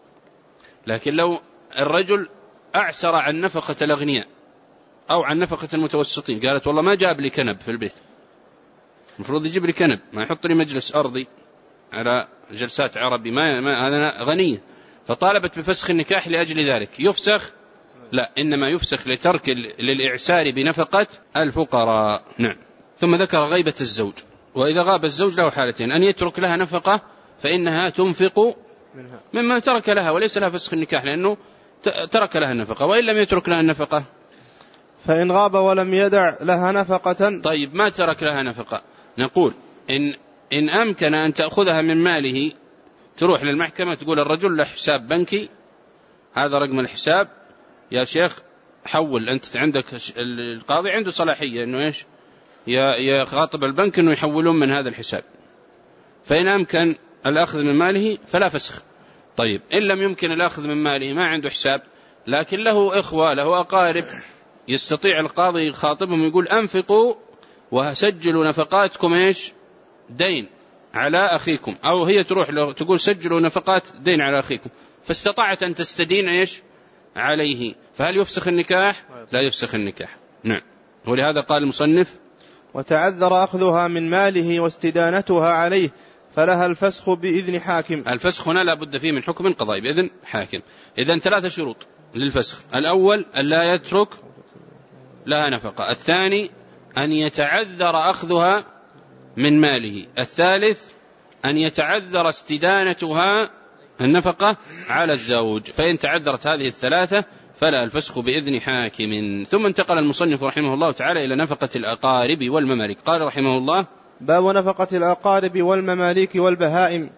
لكن لو الرجل أعسر عن نفقة الأغنياء أو عن نفقة المتوسطين، قالت والله ما جاب لي كنب في البيت، المفروض يجيب لي كنب، ما يحط لي مجلس أرضي على جلسات عربي، ما, ما هذا غنية، فطالبت بفسخ النكاح لأجل ذلك، يفسخ؟ لا، إنما يفسخ لترك للإعسار بنفقة الفقراء. نعم. ثم ذكر غيبة الزوج. وإذا غاب الزوج له حالتين، أن يترك لها نفقة فإنها تنفق منها مما ترك لها وليس لها فسخ النكاح لأنه ترك لها النفقة. وإن لم يترك لها النفقة فإن غاب ولم يدع لها نفقة. طيب ما ترك لها نفقة، نقول إن, إن أمكن أن تأخذها من ماله، تروح للمحكمة تقول الرجل له حساب بنكي، هذا رقم الحساب يا شيخ حول، أنت عندك القاضي عنده صلاحية أنه إيش يخاطب البنك أنه يحولون من هذا الحساب. فإن أمكن الأخذ من ماله فلا فسخ. طيب إن لم يمكن الأخذ من ماله، ما عنده حساب لكن له إخوة له أقارب، يستطيع القاضي يخاطبهم يقول أنفقوا وسجلوا نفقاتكم إيش دين على أخيكم، أو هي تروح له تقول سجلوا نفقات دين على أخيكم، فاستطاعت أن تستدين إيش عليه، فهل يفسخ النكاح؟ لا يفسخ النكاح. نعم. ولهذا قال المصنف وتعذر أخذها من ماله واستدانتها عليه فلها الفسخ بإذن حاكم. الفسخ هنا لا بد فيه من حكم قضائي بإذن حاكم. إذن ثلاثة شروط للفسخ: الأول أن لا يترك لها نفقة، الثاني أن يتعذر أخذها من ماله، الثالث أن يتعذر استدانتها النفقة على الزوج. فإن تعذرت هذه الثلاثة فلا الفسخ بإذن حاكم. ثم انتقل المصنف رحمه الله تعالى إلى نفقة الأقارب والمماليك. قال رحمه الله: باب نفقة الأقارب والمماليك والبهائم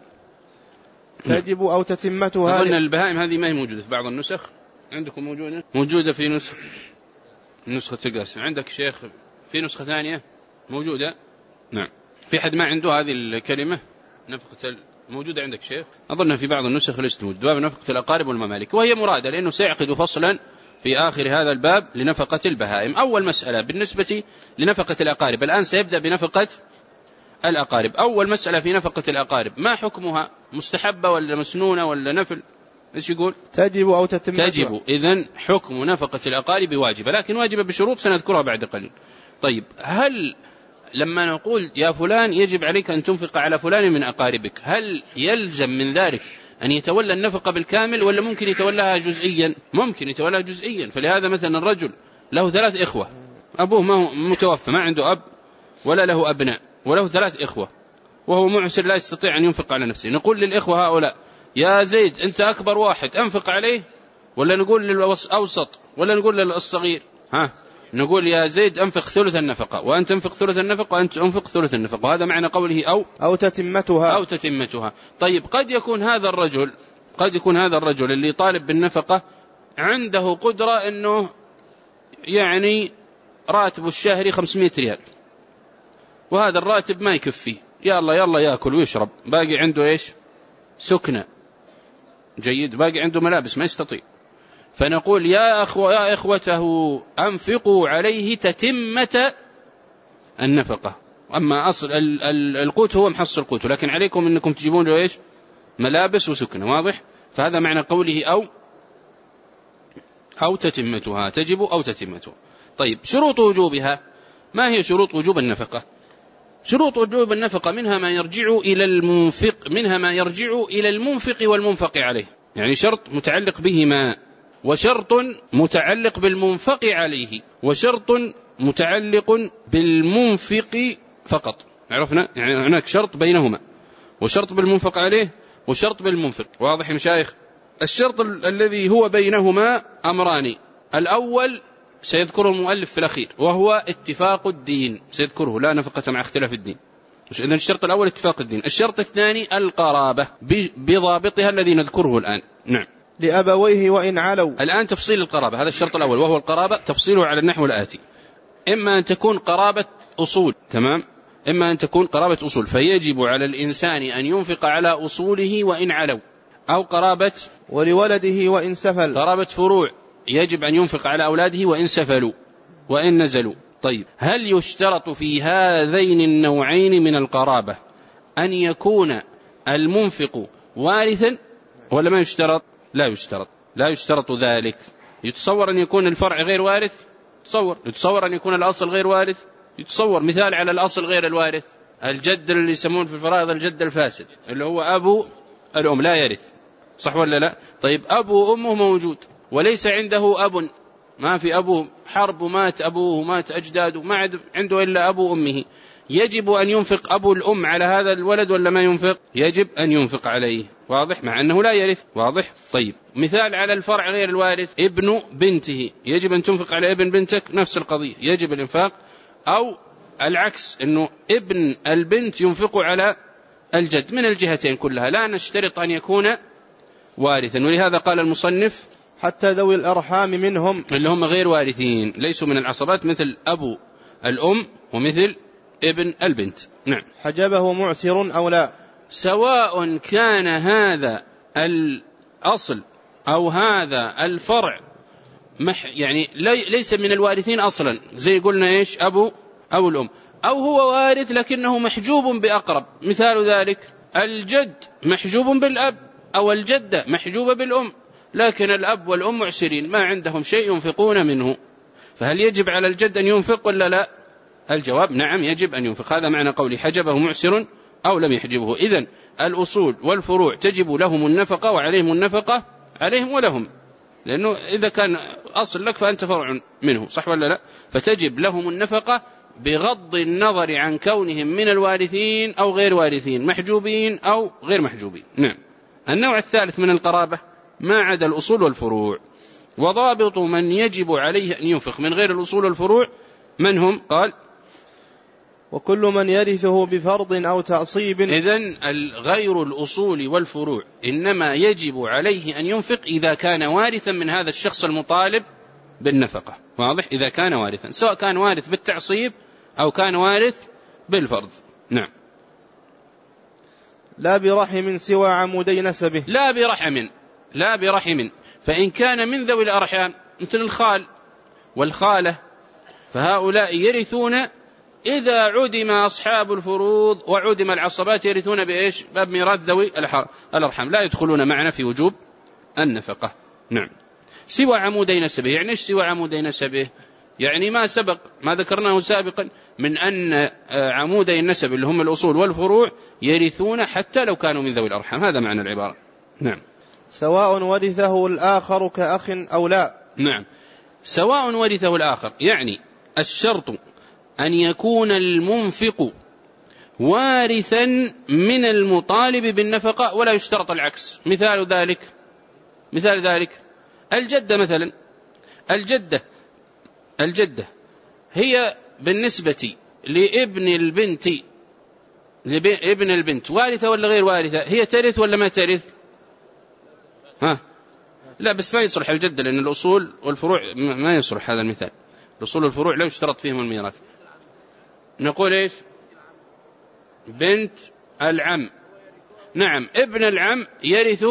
تجب أو تتمتها. قلنا البهائم هذه ما هي موجودة في بعض النسخ، عندكم موجودة؟ موجودة في نسخ نسخة تقاسم، عندك شيخ في نسخة ثانية موجودة؟ نعم. في حد ما عنده هذه الكلمة نفقة موجودة عندك شيخ؟ أظنها في بعض النسخ ليست موجودة. باب نفقة الأقارب والمماليك، وهي مرادة لأنه سيعقد فصلا في آخر هذا الباب لنفقة البهائم. أول مسألة بالنسبة لنفقة الأقارب، الآن سيبدأ بنفقة الأقارب. أول مسألة في نفقة الأقارب ما حكمها؟ مستحبة ولا مسنونة ولا نفل؟ إيش يقول؟ تجب أو تتمتها. تجب. إذن حكم نفقة الأقارب واجبة، لكن واجبة بشروط سنذكرها بعد قليل. طيب هل لما نقول يا فلان يجب عليك أن تنفق على فلان من أقاربك، هل يلزم من ذلك أن يتولى النفقة بالكامل ولا ممكن يتولاها جزئيا؟ ممكن يتولاها جزئيا. فلهذا مثلا الرجل له ثلاث إخوة، أبوه ما هو متوفى، ما عنده أب ولا له أبناء، وله ثلاث إخوة وهو معسر لا يستطيع أن ينفق على نفسه، نقول للإخوة هؤلاء يا زيد أنت أكبر واحد أنفق عليه، ولا نقول للأوسط ولا نقول للصغير؟ ها نقول يا زيد أنفق ثلث النفقة وأنت تنفق ثلث النفقة وأنت أنفق ثلث النفقة، وهذا معنى قوله أو أو تتمتها أو تتمتها. طيب قد يكون هذا الرجل قد يكون هذا الرجل اللي طالب بالنفقة عنده قدرة أنه يعني راتب الشهري خمسمائة ريال، وهذا الراتب ما يكفيه، يلا يلا يأكل ويشرب، باقي عنده إيش سكنة جيد، باقي عنده ملابس ما يستطيع، فنقول يا أخوة يا إخوته أنفقوا عليه تتمة النفقة. أما أصل القوت هو محصل القوت، لكن عليكم أنكم تجيبون له إيش ملابس وسكنة، واضح؟ فهذا معنى قوله أو أو تتمتها، تجب أو تتمتها. طيب شروط وجوبها، ما هي شروط وجوب النفقة؟ شروط وجوب النفقة منها ما يرجع إلى المنفق منها ما يرجع إلى المنفق والمنفق عليه، يعني شرط متعلق بهما، وشرط متعلق بالمنفق عليه، وشرط متعلق بالمنفق فقط. عرفنا يعني هناك شرط بينهما، وشرط بالمنفق عليه وشرط بالمنفق، واضح يا مشايخ؟ الشرط الذي هو بينهما أمران، الأول سيذكره المؤلف في الأخير وهو اتفاق الدين، سيذكره لا نفقة مع اختلاف الدين. إذن الشرط الأول اتفاق الدين. الشرط الثاني القرابة بضابطها الذي نذكره الآن. نعم. لأبويه وإن علوا. الآن تفصيل القرابة، هذا الشرط الأول وهو القرابة، تفصيله على النحو الآتي: إما أن تكون قرابة أصول، تمام، إما أن تكون قرابة أصول فيجب على الإنسان أن ينفق على أصوله وإن علوا، أو قرابة ولولده وإن سفل، قرابة فروع يجب أن ينفق على أولاده وإن سفلوا وإن نزلوا. طيب هل يشترط في هذين النوعين من القرابة أن يكون المنفق وارثا ولا ما يشترط؟ لا يشترط، لا يشترط ذلك. يتصور أن يكون الفرع غير وارث، يتصور يتصور أن يكون الأصل غير وارث، يتصور. مثال على الأصل غير الوارث الجد اللي يسمون في الفرائض الجد الفاسد، اللي هو أبو الأم لا يرث، صح ولا لا؟ طيب أبو أمه موجود وليس عنده أب ما في أبوه حرب ومات أبوه ومات أجداده ما عنده إلا أبو أمه، يجب أن ينفق أبو الأم على هذا الولد ولا ما ينفق؟ يجب أن ينفق عليه، واضح، مع أنه لا يرث، واضح. طيب مثال على الفرع غير الوارث، ابن بنته، يجب أن تنفق على ابن بنتك، نفس القضية يجب الإنفاق، أو العكس أنه ابن البنت ينفق على الجد، من الجهتين كلها لا نشترط أن يكون وارثا. ولهذا قال المصنف حتى ذوي الأرحام منهم، اللي هم غير وارثين ليسوا من العصبات، مثل أبو الأم ومثل ابن البنت. نعم. حجبه معسر أو لا، سواء كان هذا الأصل أو هذا الفرع مح يعني ليس من الوارثين أصلا، زي قلنا إيش أبو أو الأم، أو هو وارث لكنه محجوب بأقرب، مثال ذلك الجد محجوب بالأب، أو الجدة محجوبة بالأم، لكن الأب والأم معسرين ما عندهم شيء ينفقون منه، فهل يجب على الجد أن ينفق ولا لا؟ الجواب نعم يجب أن ينفق. هذا معنى قولي حجبه معسر أو لم يحجبه. إذن الأصول والفروع تجب لهم النفقة وعليهم النفقة، عليهم ولهم، لأنه إذا كان أصل لك فأنت فرع منه، صح ولا لا؟ فتجب لهم النفقة بغض النظر عن كونهم من الوارثين أو غير وارثين، محجوبين أو غير محجوبين. نعم. النوع الثالث من القرابة ما عدا الأصول والفروع، وضابط من يجب عليه أن ينفق من غير الأصول والفروع من هم؟ قال وكل من يرثه بفرض أو تعصيب. إذن غير الأصول والفروع إنما يجب عليه أن ينفق إذا كان وارثا من هذا الشخص المطالب بالنفقة، واضح، إذا كان وارثا، سواء كان وارث بالتعصيب أو كان وارث بالفرض. نعم. لا برحم سوى عمودي نسبه، لا برحم، لا برحم، فإن كان من ذوي الأرحام مثل الخال والخالة فهؤلاء يرثون إذا عدم أصحاب الفروض وعدم العصبات، يرثون بإيش؟ باب ميراث ذوي الأرحام، لا يدخلون معنا في وجوب النفقة. نعم. سوى عمودي نسبه، يعني إيش سوى عمودي نسبه؟ يعني ما سبق ما ذكرناه سابقا من أن عمودي النسب اللي هم الأصول والفروع يرثون حتى لو كانوا من ذوي الأرحام، هذا معنى العبارة. نعم. سواء ورثه الآخر كأخ أو لا. نعم. سواء ورثه الآخر، يعني الشرط أن يكون المنفق وارثا من المطالب بالنفقة، ولا يشترط العكس. مثال ذلك مثال ذلك الجدة مثلا، الجدة الجدة هي بالنسبة لابن البنت لابن البنت وارثة ولا غير وارثة؟ هي ترث ولا ما ترث؟ ها لا، بس ما يصلح الجدة، لأن الأصول والفروع ما يصلح هذا المثال، الأصول والفروع لا يشترط فيهم الميراث. نقول إيش؟ بنت العم، نعم، ابن العم يرث،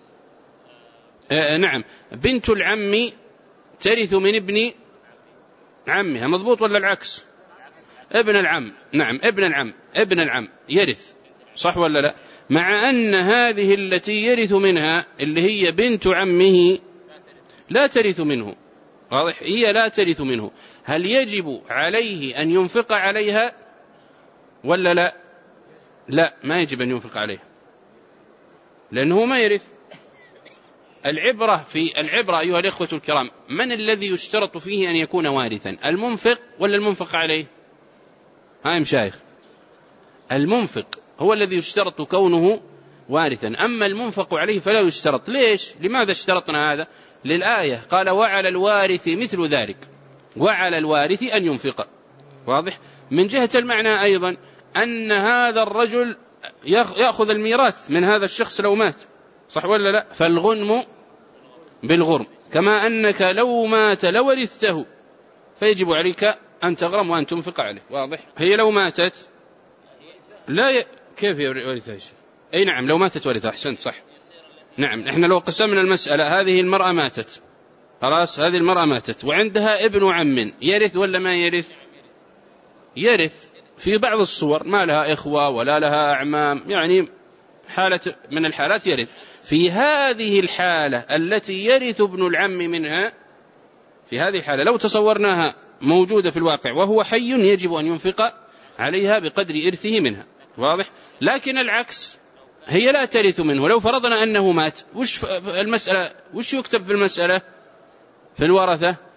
آه نعم، بنت العم ترث من ابن عمها، مضبوط ولا العكس؟ ابن العم، نعم، ابن العم ابن العم يرث، صح ولا لا؟ مع أن هذه التي يرث منها اللي هي بنت عمه لا ترث منه، واضح، هي لا ترث منه، هل يجب عليه أن ينفق عليها ولا لا؟ لا، ما يجب أن ينفق عليها لأنه ما يرث. العبرة في العبرة أيها الإخوة الكرام، من الذي يشترط فيه أن يكون وارثا، المنفق ولا المنفق عليه؟ ها مشايخ، المنفق هو الذي يشترط كونه وارثا، أما المنفق عليه فلا يشترط. ليش؟ لماذا اشترطنا هذا؟ للآية قال وعلى الوارث مثل ذلك، وعلى الوارث أن ينفق، واضح. من جهة المعنى أيضا أن هذا الرجل يأخذ الميراث من هذا الشخص لو مات، صح ولا لا؟ فالغنم بالغرم، كما أنك لو مات لورثته فيجب عليك أن تغرم وأن تنفق عليه، واضح. هي لو ماتت لا ي... كيف يورثها؟ أي نعم، لو ماتت ورثها، أحسنت، صح. نعم، إحنا لو قسمنا المسألة، هذه المرأة ماتت، خلاص، هذه المرأة ماتت وعندها ابن عم، يرث ولا ما يرث؟ يرث في بعض الصور، ما لها إخوة ولا لها أعمام، يعني حالة من الحالات يرث. في هذه الحالة التي يرث ابن العم منها، في هذه الحالة لو تصورناها موجودة في الواقع وهو حي، يجب أن ينفق عليها بقدر إرثه منها، واضح. لكن العكس، هي لا ترث منه، لو فرضنا أنه مات، وش المسألة، وش يكتب في المسألة في الورثة؟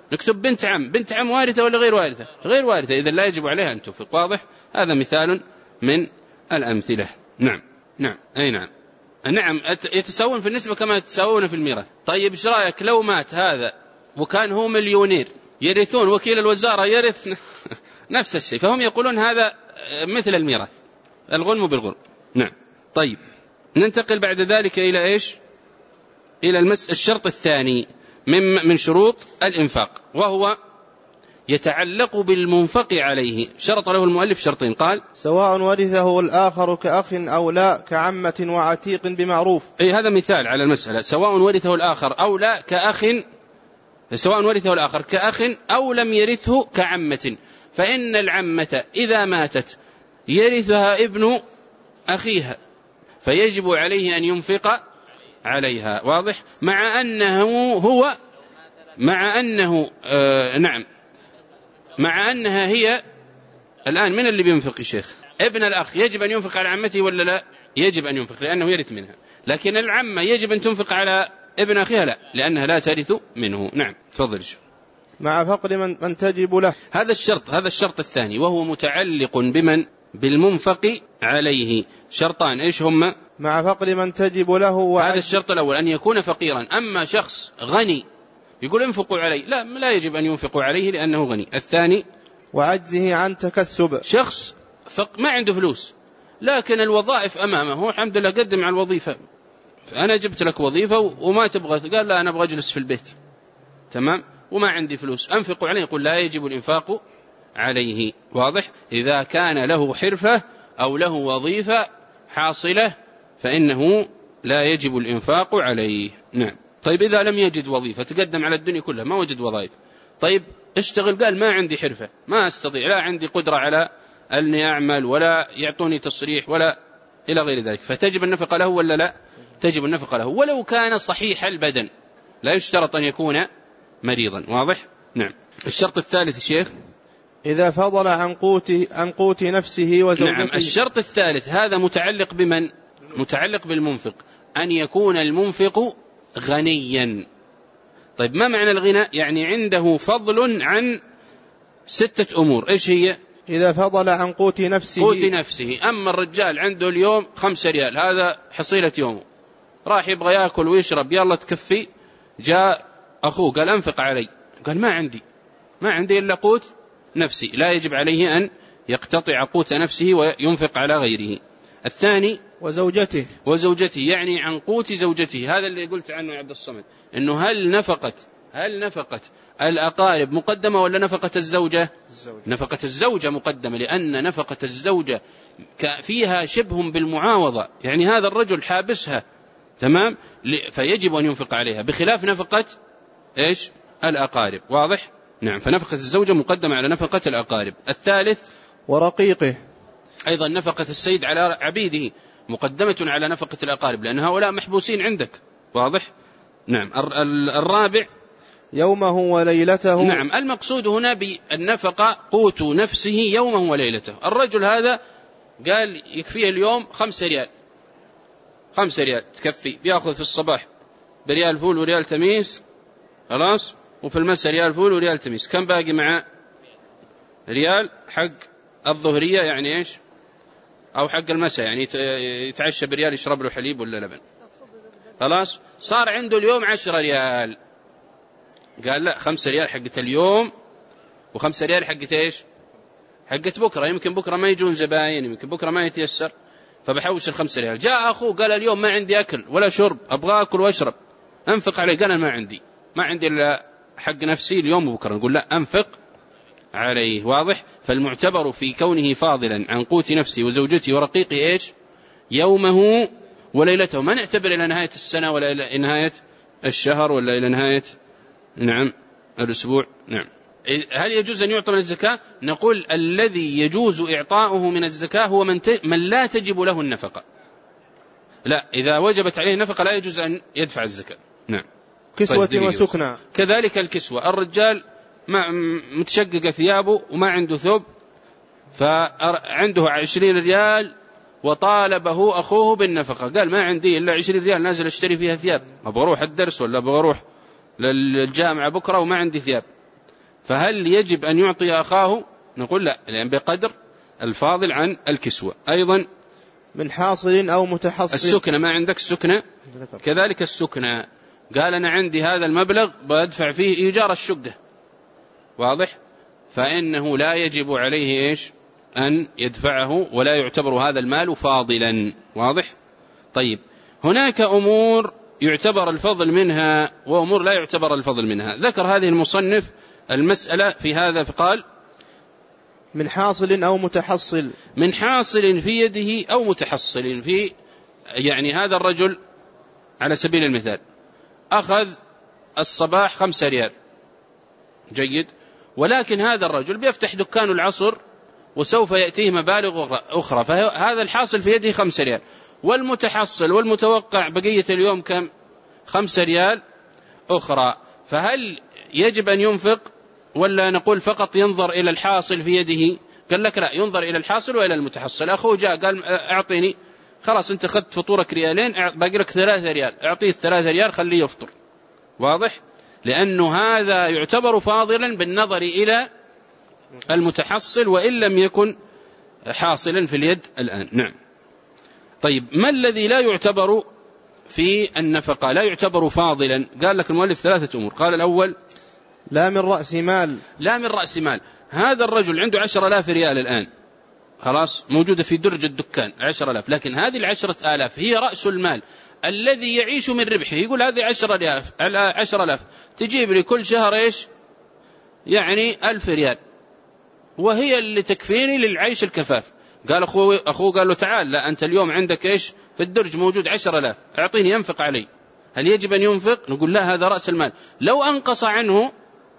نكتب بنت عم، بنت عم وارثة ولا غير وارثة؟ غير وارثة، إذا لا يجب عليها أن تنفق. واضح؟ هذا مثال من الأمثلة. نعم نعم أي نعم نعم يتساوون في النسبة كما يتساوون في الميراث. طيب إيش رأيك لو مات هذا وكان هو مليونير، يرثون وكيل الوزارة يرث نفس الشيء، فهم يقولون هذا مثل الميراث، الغنم بالغنم. نعم. طيب ننتقل بعد ذلك إلى إيش؟ إلى المس الشرط الثاني من من شروط الإنفاق، وهو يتعلق بالمنفق عليه. شرط له المؤلف شرطين، قال سواء ورثه الآخر كأخ أو لا كعمة وعتيق بمعروف. أي هذا مثال على المسألة، سواء ورثه الآخر أو لا كأخ، سواء ورثه الآخر كأخ أو لم يرثه كعمة، فإن العمة إذا ماتت يرثها ابن أخيها فيجب عليه أن ينفق عليها. واضح؟ مع أنه هو مع أنه آه نعم مع أنها هي الآن من اللي بينفق يا شيخ؟ ابن الأخ يجب أن ينفق على عمته ولا لا؟ يجب أن ينفق لأنه يرث منها، لكن العمة يجب أن تنفق على ابن أخيها لا، لأنها لا ترث منه. نعم تفضل. مع فقد من, من تجب له. هذا الشرط هذا الشرط الثاني وهو متعلق بمن؟ بالمنفق عليه. شرطان إيش هما؟ مع فقد من تجب له. هذا الشرط الأول أن يكون فقيرا. أما شخص غني يقول انفقوا عليه، لا لا يجب أن ينفقوا عليه لأنه غني. الثاني وعجزه عن تكسب. شخص فق ما عنده فلوس لكن الوظائف أمامه، الحمد لله قدم على الوظيفة، فأنا جبت لك وظيفة وما تبغى، قال لا أنا أبغى أجلس في البيت، تمام، وما عندي فلوس، أنفقوا عليه. يقول لا يجب الإنفاق عليه. واضح؟ إذا كان له حرفة أو له وظيفة حاصلة فإنه لا يجب الإنفاق عليه. نعم. طيب إذا لم يجد وظيفة، تقدم على الدنيا كلها ما وجد وظائف، طيب اشتغل، قال ما عندي حرفة، ما أستطيع، لا عندي قدرة على أني أعمل ولا يعطوني تصريح ولا إلى غير ذلك، فتجب النفقة له ولا لا؟ تجب النفقة له ولو كان صحيح البدن، لا يشترط أن يكون مريضا. واضح؟ نعم. الشرط الثالث شيخ إذا فضل عن قوت عن قوت نفسه وزوجته. نعم. الشرط الثالث هذا متعلق بمن؟ متعلق بالمنفق، أن يكون المنفق غنيا. طيب ما معنى الغنى؟ يعني عنده فضل عن ستة أمور. إيش هي؟ إذا فضل عن قوت نفسه. قوت نفسه. أما الرجال عنده اليوم خمسة ريال، هذا حصيلة يومه، راح يبغى يأكل ويشرب، يلا تكفي، جاء أخوه قال أنفق علي، قال ما عندي ما عندي إلا قوت نفسي، لا يجب عليه أن يقتطع قوت نفسه وينفق على غيره. الثاني وزوجته. وزوجته يعني عن قوت زوجته، هذا اللي قلت عنه يا عبد الصمد، إنه هل نفقة هل نفقة الأقارب مقدمة ولا نفقة الزوجة؟ الزوجة. نفقة الزوجة مقدمة، لأن نفقة الزوجة فيها شبه بالمعاوضة، يعني هذا الرجل حابسها، تمام، فيجب أن ينفق عليها، بخلاف نفقة إيش؟ الأقارب. واضح؟ نعم. فنفقة الزوجة مقدمة على نفقة الأقارب. الثالث ورقيقه، أيضا نفقة السيد على عبيده مقدمة على نفقة الأقارب، لأن هؤلاء محبوسين عندك. واضح؟ نعم. الرابع يومه وليلته. نعم. المقصود هنا بالنفقة قوت نفسه يومه وليلته. الرجل هذا قال يكفيه اليوم خمسة ريال، خمسة ريال تكفي، بيأخذ في الصباح بريال فول وريال تميس، خلاص، وفي المساء ريال فول وريال تميس، كم باقي مع ريال حق الظهرية يعني إيش، أو حق المساء يعني يتعشى بريال يشرب له حليب ولا لبن، خلاص، صار عنده اليوم عشرة ريال. قال لا، خمسة ريال حقت اليوم وخمسة ريال حقت إيش، حقت بكرة، يمكن بكرة ما يجون زباين، يمكن بكرة ما يتيسر، فبحوش الخمسة ريال. جاء أخوه قال اليوم ما عندي أكل ولا شرب، أبغى أكل وأشرب، أنفق عليه. قال ما عندي ما عندي إلا حق نفسي اليوم وبكرة. نقول لا، أنفق عليه. واضح؟ فالمعتبر في كونه فاضلا عن قوت نفسه وزوجته ورقيقه إيش؟ يومه وليلته. ما نعتبر إلى نهاية السنة ولا إلى نهاية الشهر ولا إلى نهاية نعم الأسبوع. نعم. هل يجوز أن يعطى من الزكاة؟ نقول الذي يجوز إعطاؤه من الزكاة هو من, ت... من لا تجب له النفقة. لا، إذا وجبت عليه النفقة لا يجوز أن يدفع الزكاة. نعم. كسوة طيب وسكنى. كذلك الكسوة، الرجال ما متشقق ثيابه وما عنده ثوب، فعنده عشرين ريال وطالبه أخوه بالنفقة، قال ما عندي إلا عشرين ريال نازل أشتري فيها ثياب، أبغى أروح الدرس ولا أبغى أروح للجامعة بكرة وما عندي ثياب، فهل يجب أن يعطي أخاه؟ نقول لا، لأن بقدر الفاضل عن الكسوة. أيضا من حاصل أو متحصل. السكنة، ما عندك السكنة؟ كذلك السكنة، قال أنا عندي هذا المبلغ بدفع فيه إيجار الشقة، واضح؟ فإنه لا يجب عليه إيش؟ أن يدفعه، ولا يعتبر هذا المال فاضلا، واضح؟ طيب، هناك أمور يعتبر الفضل منها وأمور لا يعتبر الفضل منها. ذكر هذه المصنف المسألة في هذا، فقال من حاصل أو متحصل. من حاصل في يده أو متحصل في، يعني هذا الرجل على سبيل المثال أخذ الصباح خمسة ريال، جيد، ولكن هذا الرجل بيفتح دكان العصر وسوف يأتيه مبالغ أخرى، فهذا الحاصل في يده خمسة ريال، والمتحصل والمتوقع بقية اليوم كم؟ خمسة ريال أخرى. فهل يجب أن ينفق ولا نقول فقط ينظر إلى الحاصل في يده؟ قال لك لا، ينظر إلى الحاصل وإلى المتحصل. أخوه جاء قال أعطيني، خلاص أنت أخذت فطورك ريالين، باقي لك ثلاثة ريال، أعطيه الثلاثة ريال خليه يفطر، واضح؟ لأنه هذا يعتبر فاضلا بالنظر إلى المتحصل وإن لم يكن حاصلا في اليد الآن. نعم. طيب، ما الذي لا يعتبر في النفقة، لا يعتبر فاضلا؟ قال لك المؤلف ثلاثة أمور. قال الأول لا من رأس مال. لا من رأس مال. هذا الرجل عنده عشر آلاف ريال الآن، خلاص موجودة في درج الدكان عشر آلاف، لكن هذه العشرة آلاف هي رأس المال الذي يعيش من ربحه. يقول هذه عشر آلاف، عشر آلاف تجيب لي كل شهر إيش؟ يعني ألف ريال، وهي اللي تكفيني للعيش الكفاف. قال أخوه, أخوه قال له تعال، لا أنت اليوم عندك إيش في الدرج موجود عشر آلاف، أعطيني ينفق علي. هل يجب أن ينفق؟ نقول لا، هذا رأس المال، لو أنقص عنه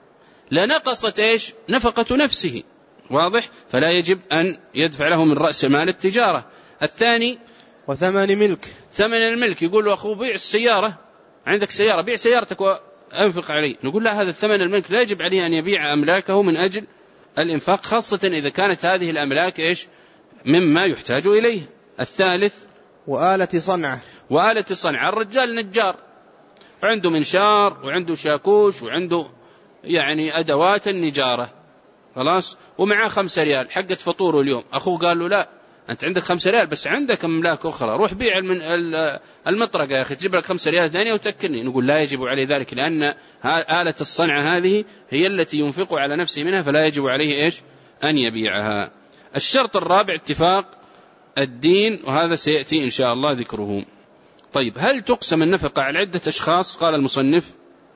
لنقصت إيش؟ نفقة نفسه، واضح؟ فلا يجب أن يدفع له من رأس مال التجارة. الثاني وثمن ملك. ثمن الملك، يقول له أخوه بيع السيارة، عندك سيارة بيع سيارتك وأنفق علي. نقول لا، هذا الثمن الملك لا يجب عليه أن يبيع أملاكه من أجل الإنفاق، خاصة إذا كانت هذه الأملاك إيش؟ مما يحتاج إليه. الثالث وآلة صنعة. وآلة صنعة، الرجال نجار، عنده منشار وعنده شاكوش وعنده يعني أدوات النجارة، خلاص، ومعاه خمسة ريال حقت فطوره اليوم. أخوه قال له لا، أنت عندك خمسة ريال بس عندك أملاك أخرى، روح بيع المطرقة يا أخي تجيب لك خمسة ريال ثانية وتأكلني. نقول لا يجب عليه ذلك، لأن آلة الصنعة هذه هي التي ينفق على نفسه منها، فلا يجب عليه إيش؟ أن يبيعها. الشرط الرابع اتفاق الدين، وهذا سيأتي إن شاء الله ذكره. طيب، هل تقسم النفقة على عدة أشخاص؟ قال المصنف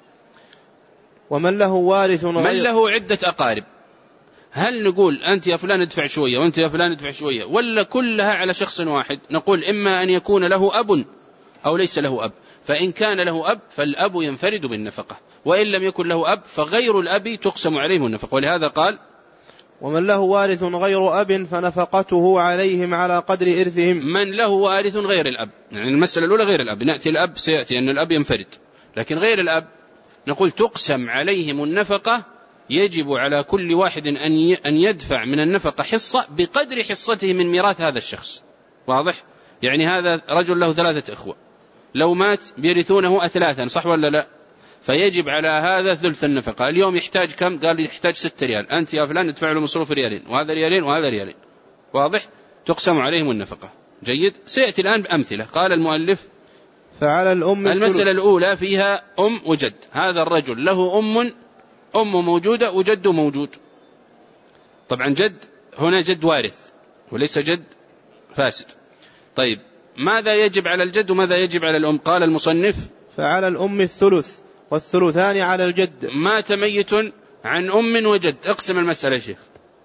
ومن له وارث غير من له عدة أقارب. هل نقول أنت يا فلان ادفع شوية وأنت يا فلان ادفع شوية، ولا كلها على شخص واحد؟ نقول إما أن يكون له أب أو ليس له أب، فإن كان له أب فالأب ينفرد بالنفقة، وإن لم يكن له أب فغير الأب تقسم عليهم النفقة. ولهذا قال ومن له وارث غير أب فنفقته عليهم على قدر إرثهم. من له وارث غير الأب، يعني المسألة الأولى غير الأب، نأتي الأب سيأتي أن الأب ينفرد، لكن غير الأب نقول تقسم عليهم النفقة، يجب على كل واحد أن يدفع من النفقة حصة بقدر حصته من ميراث هذا الشخص، واضح؟ يعني هذا رجل له ثلاثة أخوة، لو مات بيرثونه أثلاثا، صح ولا لا؟ فيجب على هذا ثلث النفقة. اليوم يحتاج كم؟ قال يحتاج ستة ريال، أنت يا فلان ادفع له مصروف ريالين، وهذا ريالين وهذا ريالين، واضح؟ تقسم عليهم النفقة. جيد، سيأتي الآن بأمثلة. قال المؤلف فعلى الأم المسألة الأولى فيها أم وجد. هذا الرجل له أم، أم موجودة وجد موجود. طبعا جد هنا جد وارث وليس جد فاسد. طيب، ماذا يجب على الجد وماذا يجب على الأم؟ قال المصنف فعلى الأم الثلث والثلثان على الجد. مات ميت عن أم وجد، اقسم المسألة يا شيخ.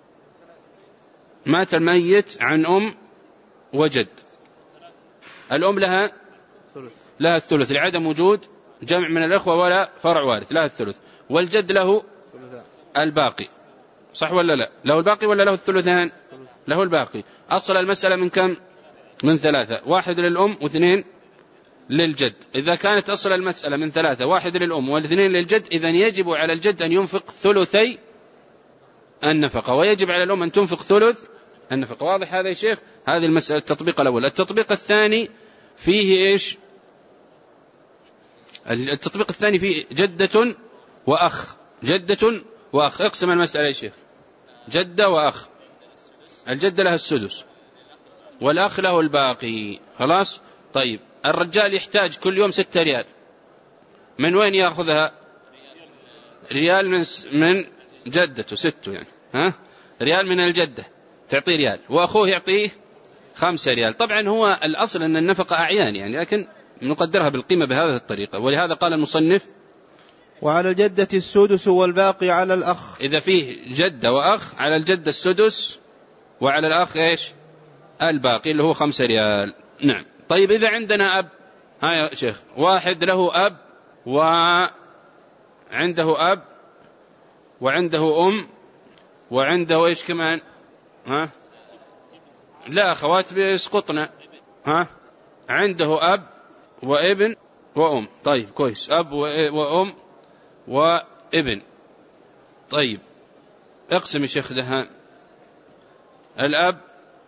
مات الميت عن أم وجد، الأم لها لها الثلث لعدم وجود جمع من الأخوة ولا فرع وارث، لها الثلث، والجد له الباقي، صح ولا لا؟ له الباقي ولا له الثلثان؟ له الباقي. أصل المسألة من كم؟ من ثلاثة، واحد للأم واثنين للجد. إذا كانت أصل المسألة من ثلاثة، واحد للأم والاثنين للجد، إذن يجب على الجد أن ينفق ثلثي النفقة، ويجب على الأم أن تنفق ثلث النفقة. واضح هذا يا شيخ؟ هذه المسألة التطبيق الأول. التطبيق الثاني فيه إيش؟ التطبيق الثاني فيه جدة وأخ، جدة وأخ. اقسم المسألة يا شيخ. جدة وأخ. الجدة لها السدس والأخ له الباقي. خلاص. طيب الرجال يحتاج كل يوم ستة ريال، من وين يأخذها؟ ريال من من جدته ستة يعني، ها ريال من الجدة تعطيه ريال، وأخوه يعطيه خمسة ريال. طبعا هو الأصل أن النفقة أعيان يعني، لكن نقدرها بالقيمة بهذه الطريقة. ولهذا قال المصنف وعلى الجدة السدس والباقي على الأخ. إذا فيه جدة وأخ على الجدة السدس وعلى الأخ إيش؟ الباقي اللي هو خمسة ريال. نعم. طيب إذا عندنا أب، ها يا شيخ، واحد له أب وعنده أب وعنده أم وعنده إيش كمان؟ ها لا أخوات بيسقطنا. ها عنده أب وابن وأم. طيب كويس، أب وأم وابن. طيب اقسم يا شيخ دهان. الأب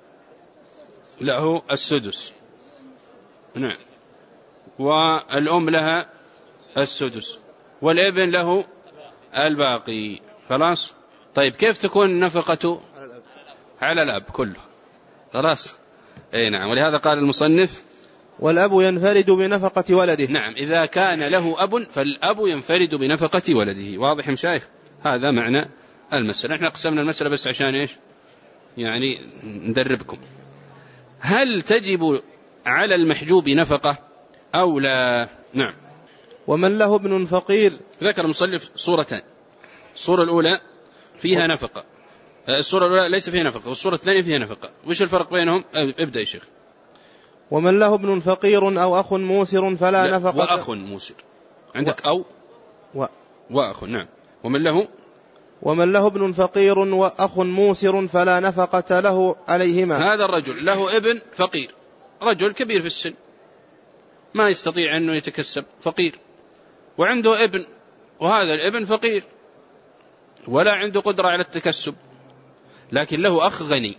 له السدس، نعم، والأم لها السدس، والابن له الباقي. خلاص. طيب كيف تكون نفقته؟ على الأب كله. خلاص. اي نعم. ولهذا قال المصنف والأب ينفرد بنفقة ولده. نعم، إذا كان له أب فالأب ينفرد بنفقة ولده. واضح مشايخ؟ هذا معنى المسألة. احنا قسمنا المسألة بس عشان ايش؟ يعني ندربكم. هل تجب على المحجوب نفقة أو لا؟ نعم. ومن له ابن فقير. ذكر المصنف صورتان. الصورة الأولى فيها نفقة، الصورة الأولى ليس فيها نفقة، والصورة الثانية فيها نفقة. وش الفرق بينهم؟ ابدأ يا شيخ. ومن له ابن فقير أو أخ موسر فلا نفقة. وأخ موسر عندك و... أو و... وأخ. نعم. ومن له ومن له ابن فقير وأخ موسر فلا نفقة له عليهما. هذا الرجل له ابن فقير، رجل كبير في السن ما يستطيع أنه يتكسب، فقير، وعنده ابن، وهذا الابن فقير ولا عنده قدرة على التكسب، لكن له أخ غني.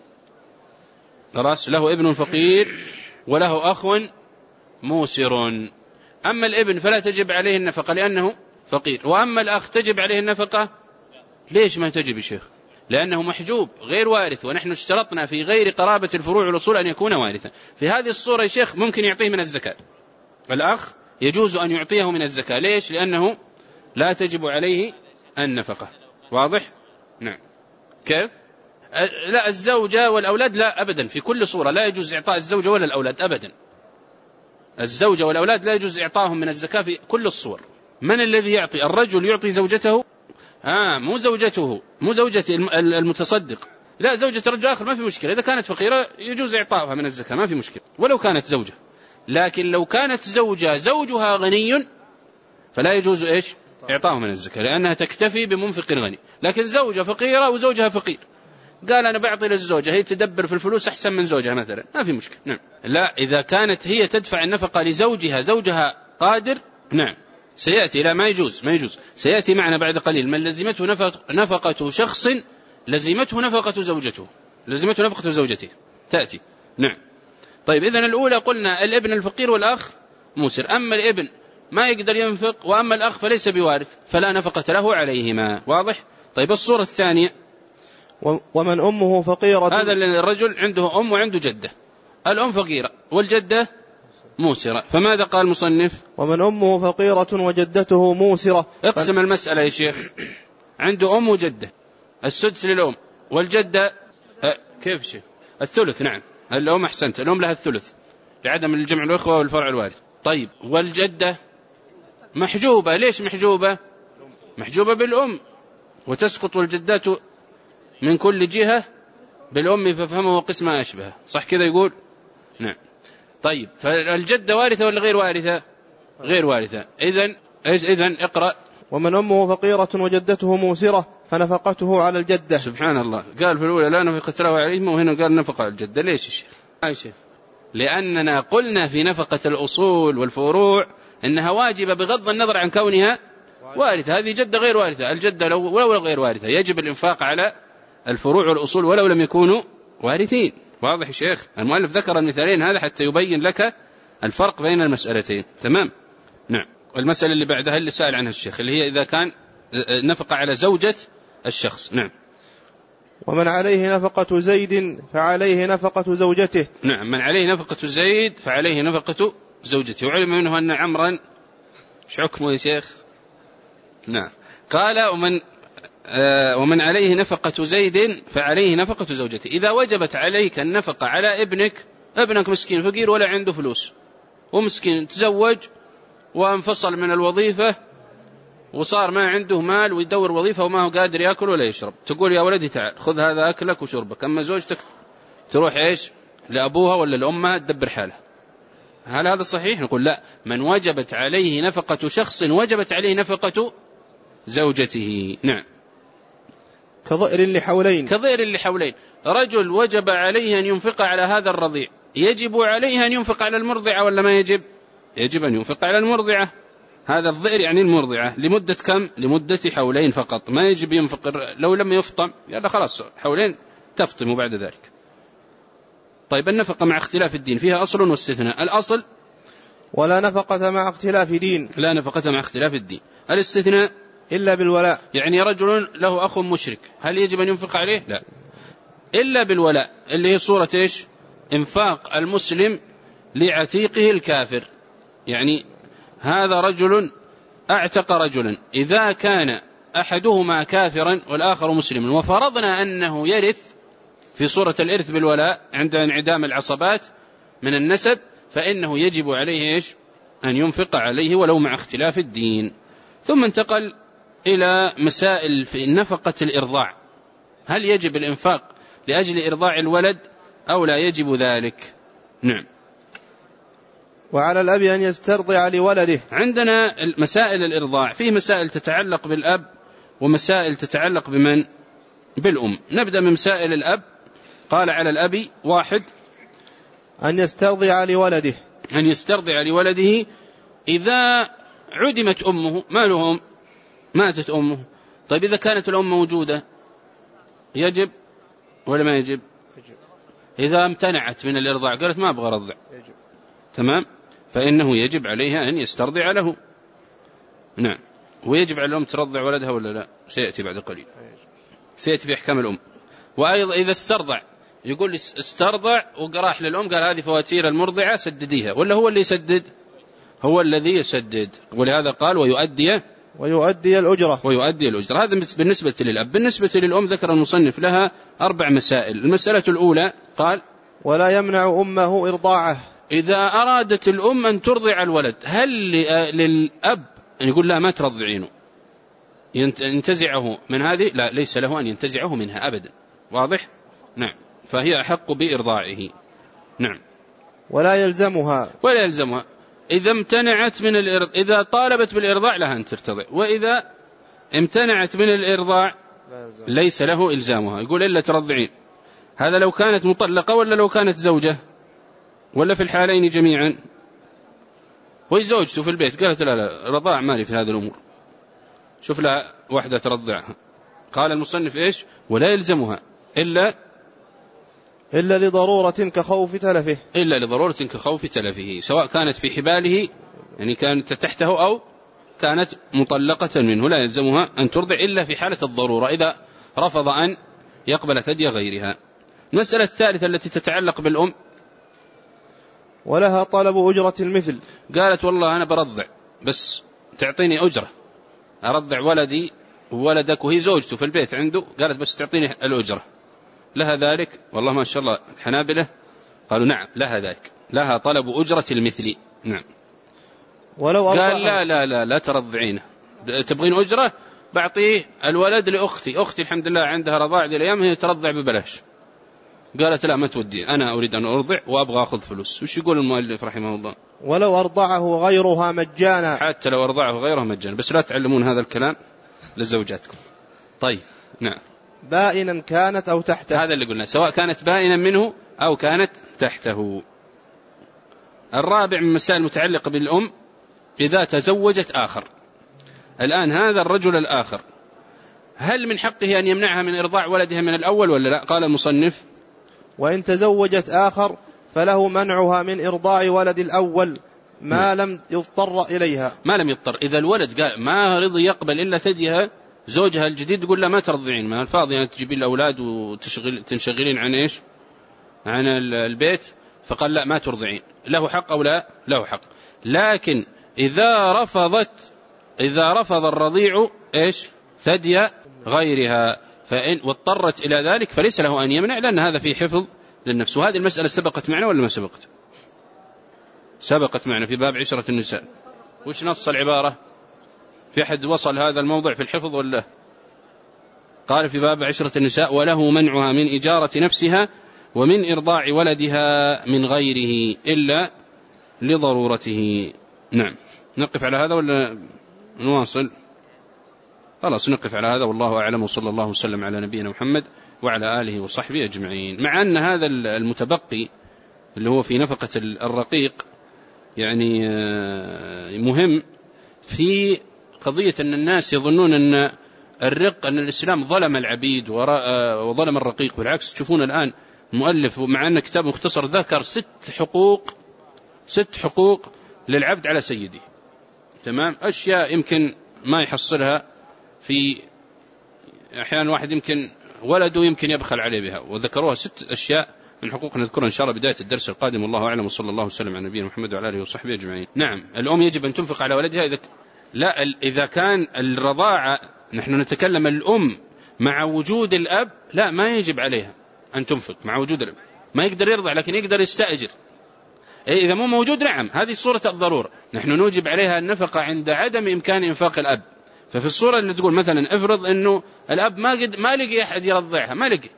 خلاص. له ابن فقير وله أخ موسر. أما الابن فلا تجب عليه النفقة لأنه فقير، وأما الأخ تجب عليه النفقة. ليش ما تجب يا شيخ؟ لأنه محجوب غير وارث، ونحن اشترطنا في غير قرابة الفروع والأصول أن يكون وارثا. في هذه الصورة يا شيخ ممكن يعطيه من الزكاة، الأخ يجوز أن يعطيه من الزكاة. ليش؟ لأنه لا تجب عليه النفقة. واضح؟ نعم. كيف؟ لا، الزوجة والأولاد لا أبدا، في كل صورة لا يجوز إعطاء الزوجة ولا الأولاد أبدا. الزوجة والأولاد لا يجوز إعطاهم من الزكاة في كل الصور. من الذي يعطي؟ الرجل يعطي زوجته، آه مو زوجته، مو زوجة المتصدق، لا، زوجة رجل آخر ما في مشكلة. إذا كانت فقيرة يجوز إعطائها من الزكاة ما في مشكلة ولو كانت زوجة. لكن لو كانت زوجة زوجها غني فلا يجوز إيش؟ إعطائه من الزكاة، لأنها تكتفي بمنفق غني. لكن زوجة فقيرة وزوجها فقير، قال أنا بعطي للزوجة، هي تدبر في الفلوس أحسن من زوجها مثلا، ما في مشكلة. نعم. لا، إذا كانت هي تدفع النفقة لزوجها، زوجها قادر، نعم، سيأتي. لا، ما يجوز، ما يجوز. سيأتي معنا بعد قليل من لزمته نفقة شخص لزمته نفقة زوجته، لزمته نفقة زوجته تأتي. نعم. طيب إذن الأولى قلنا الابن الفقير والأخ موسر. أما الابن ما يقدر ينفق، وأما الأخ فليس بوارث فلا نفقة له عليهما. واضح؟ طيب الصورة الثانية ومن أمه فقيرة. هذا الرجل عنده أم وعنده جدة، الأم فقيرة والجدة موسرة. فماذا قال المصنف؟ ومن أمه فقيرة وجدته موسرة. اقسم المسألة يا شيخ. عنده أم وجدة، السدس للأم، والجدة أه كيف شيء؟ الثلث. نعم، الأم أحسنت، الأم لها الثلث لعدم الجمع الأخوة والفرع الوارث. طيب والجدة محجوبة. ليش محجوبة؟ محجوبة بالأم، وتسقط الجدات من كل جهة بالأم فافهمه قسم ما أشبه. صح كذا يقول؟ نعم. طيب فالجدة وارثة ولا غير وارثة؟ غير وارثة. إذن إذن اقرأ. ومن أمه فقيرة وجدته موسرة فنفقته على الجدة. سبحان الله، قال في الأولى لا نفقة له عليهم، وهنا قال نفقة على الجدة. ليش يا شيخ؟ عايشة. لأننا قلنا في نفقة الأصول والفروع إنها واجبة بغض النظر عن كونها وارثة. هذه جدة غير وارثة، الجدة لو ولو غير وارثة يجب الإنفاق على الفروع والأصول ولو لم يكونوا وارثين. واضح يا شيخ؟ المؤلف ذكر المثالين هذا حتى يبين لك الفرق بين المسألتين. تمام؟ نعم. والمسألة اللي بعدها اللي سأل عنها الشيخ، اللي هي إذا كان نفقة على زوجة الشخص. نعم. ومن عليه نفقة زيد فعليه نفقة زوجته. نعم، من عليه نفقة زيد فعليه نفقة زوجته. وعلم منه أن عمرا شو حكمه يا شيخ؟ نعم. قال ومن آه ومن عليه نفقة زيد فعليه نفقة زوجته. إذا وجبت عليك النفقة على ابنك، ابنك مسكين فقير ولا عنده فلوس، ومسكين تزوج وانفصل من الوظيفة وصار ما عنده مال ويدور وظيفة وما هو قادر يأكل ولا يشرب، تقول يا ولدي تعال خذ هذا أكلك وشربك، أما زوجتك تروح إيش لأبوها ولا لأمها تدبر حالها. هل هذا صحيح؟ نقول لا، من وجبت عليه نفقة شخص وجبت عليه نفقة زوجته. نعم. كضئر لحولين. كضئر لحولين، رجل وجب عليه أن ينفق على هذا الرضيع، يجب عليه أن ينفق على المرضعة ولا ما يجب؟ يجب أن ينفق على المرضعة. هذا الضئر يعني المرضعة لمدة كم؟ لمدة حولين فقط، ما يجب ينفق لو لم يفطم يلا خلاص حولين تفطم بعد ذلك. طيب النفقة مع اختلاف الدين فيها أصل واستثناء. الأصل ولا نفقة مع اختلاف دين. لا نفقة مع اختلاف الدين. الاستثناء إلا بالولاء، يعني رجل له أخ مشرك هل يجب أن ينفق عليه؟ لا، إلا بالولاء اللي هي صورة إيش؟ إنفاق المسلم لعتيقه الكافر. يعني هذا رجل أعتق رجلا، إذا كان أحدهما كافرا والآخر مسلما وفرضنا أنه يرث في صورة الإرث بالولاء عند انعدام العصبات من النسب، فإنه يجب عليه إيش؟ أن ينفق عليه ولو مع اختلاف الدين. ثم انتقل إلى مسائل في نفقة الإرضاع، هل يجب الإنفاق لأجل إرضاع الولد أو لا يجب ذلك؟ نعم. وعلى الأب أن يسترضع لولده. عندنا مسائل الإرضاع، فيه مسائل تتعلق بالأب ومسائل تتعلق بمن؟ بالأم. نبدأ من مسائل الأب. قال على الأب واحد أن يسترضع لولده، أن يسترضع لولده إذا عدمت أمه، ما لهم ماتت أمه. طيب إذا كانت الأم موجودة يجب ولا ما يجب؟ يجب. إذا امتنعت من الإرضاع قالت ما أبغى أرضع يجب. تمام، فإنه يجب عليها أن يسترضع له. نعم. ويجب على الأم ترضع ولدها ولا لا؟ سيأتي بعد قليل، سيأتي في أحكام الأم. وأيضا إذا استرضع يقول استرضع وقراح للأم قال هذه فواتير المرضعة سدديها، ولا هو اللي يسدد؟ هو الذي يسدد. ولهذا قال ويؤدي ويؤدي الأجرة ويؤدي الأجرة. هذا بالنسبة للأب. بالنسبة للأم ذكر المصنف لها أربع مسائل. المسألة الأولى قال ولا يمنع أمه إرضاعه، إذا أرادت الأم أن ترضع الولد هل للأب أن يقول لا ما ترضعينه ينتزعه من هذه؟ لا، ليس له أن ينتزعه منها أبدا. واضح؟ نعم. فهي أحق بإرضاعه. نعم. ولا يلزمها ولا يلزمها إذا امتنعت من الإرضاع. إذا طالبت بالإرضاع لها أن ترتضع، وإذا امتنعت من الإرضاع ليس له إلزامها. يقول إلا ترضعين. هذا لو كانت مطلقة ولا لو كانت زوجة ولا في الحالين جميعا؟ وهي زوجته في البيت قالت لا لا رضاع مالي في هذه الأمور، شوف لها واحدة ترضعها. قال المصنف إيش؟ ولا يلزمها إلا إلا لضرورة كخوف تلفه، إلا لضرورة كخوف تلفه، سواء كانت في حباله يعني كانت تحته أو كانت مطلقة منه، لا يلزمها أن ترضع إلا في حالة الضرورة إذا رفض أن يقبل ثدي غيرها. المسألة الثالثة التي تتعلق بالأم ولها طلب أجرة المثل. قالت والله أنا برضع بس تعطيني أجرة، أرضع ولدي وولدك وهي زوجته في البيت عنده، قالت بس تعطيني الأجرة، لها ذلك؟ والله ما شاء الله الحنابلة قالوا نعم لها ذلك، لها طلب أجرة المثل. نعم. ولو قال لا لا لا لا ترضعينه، تبغين أجرة بعطيه الولد لأختي، أختي الحمد لله عندها رضاع ذي الأيام هي ترضع ببلاش. قالت لا ما تودي، أنا أريد أن أرضع وأبغى أخذ فلوس. وش يقول المؤلف رحمه الله؟ ولو أرضعه غيرها مجانا، حتى لو أرضعه غيرها مجانا، بس لا تعلمون هذا الكلام لزوجاتكم. طيب. نعم. بائنا كانت أو تحته، هذا اللي قلنا، سواء كانت بائنا منه أو كانت تحته. الرابع من مسائل المتعلقة بالأم إذا تزوجت آخر. الآن هذا الرجل الآخر هل من حقه أن يمنعها من إرضاع ولدها من الأول ولا لا؟ قال المصنف وإن تزوجت آخر فله منعها من إرضاع ولد الأول ما لم يضطر إليها. ما لم يضطر، إذا الولد قال ما رضي يقبل إلا ثديها زوجها الجديد تقول لا ما ترضعين، ما الفاضي أن تجيبين الأولاد وتنشغلين عن إيش؟ عن البيت. فقال لا ما ترضعين. له حق أو لا؟ له حق. لكن إذا رفضت إذا رفض الرضيع إيش؟ ثدي غيرها فإن واضطرت إلى ذلك فليس له أن يمنع، لأن هذا فيه حفظ للنفس. وهذه المسألة سبقت معنا ولا ما سبقت؟ سبقت معنا في باب عشرة النساء. وش نص العبارة؟ في أحد وصل هذا الموضع في الحفظ ولا؟ قال في باب عشرة النساء وله منعها من إجارة نفسها ومن إرضاع ولدها من غيره إلا لضرورته. نعم، نقف على هذا ولا نواصل؟ خلاص نقف على هذا، والله أعلم، وصلى الله وسلم على نبينا محمد وعلى آله وصحبه أجمعين. مع أن هذا المتبقي اللي هو في نفقة الرقيق يعني مهم في قضية أن الناس يظنون أن الرق أن الإسلام ظلم العبيد وظلم الرقيق، والعكس. تشوفون الآن المؤلف مع أن كتاب مختصر ذكر ست حقوق ست حقوق للعبد على سيده، تمام، أشياء يمكن ما يحصلها في أحيانا واحد يمكن ولده يمكن يبخل عليه بها، وذكروها ست أشياء من حقوق نذكرها إن شاء الله بداية الدرس القادم، والله أعلم، وصلى الله وسلم على نبينا محمد وعلى آله وصحبه أجمعين. نعم، الأم يجب أن تنفق على ولدها إذا لا إذا كان الرضاعة، نحن نتكلم الأم مع وجود الأب لا ما يجب عليها أن تنفق مع وجود الأب، ما يقدر يرضع لكن يقدر يستأجر. إذا مو موجود نعم هذه صورة الضرورة، نحن نوجب عليها النفقة عند عدم إمكان إنفاق الأب. ففي الصورة اللي تقول مثلا افرض أنه الأب ما قد ما لقي أحد يرضعها، ما لقي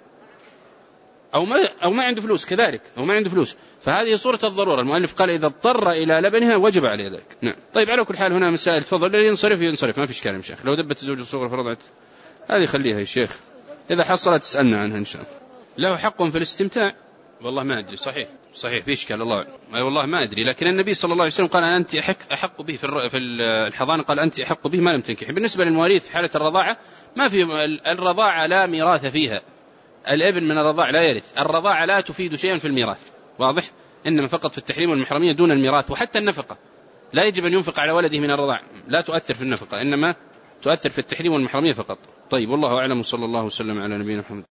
أو ما أو ما عنده فلوس كذلك أو ما عنده فلوس، فهذه صورة الضرورة. المؤلف قال إذا اضطر إلى لبنها وجب عليه ذلك. نعم. طيب على كل حال هنا مسائل، تفضل اللي ينصرف ينصرف ما فيش كلام يا شيخ. لو دبت الزوج الصغرى فرضعت هذه خليها يا شيخ، إذا حصلت تسألنا عنها إن شاء الله. له حق في الاستمتاع، والله ما أدري، صحيح صحيح في إشكال الله أي والله ما أدري، لكن النبي صلى الله عليه وسلم قال أنت أحق أحق به في في الحضانة، قال أنت أحق به ما لم تنكحي. بالنسبة للمواريث في حالة الرضاعة ما في، الرضاعة لا ميراث فيها، الابن من الرضاع لا يرث، الرضاعة لا تفيد شيئا في الميراث، واضح، إنما فقط في التحريم والمحرمية دون الميراث. وحتى النفقة لا يجب أن ينفق على ولده من الرضاع، لا تؤثر في النفقة، إنما تؤثر في التحريم والمحرمية فقط. طيب والله أعلم، وصلى الله وسلم على نبينا محمد.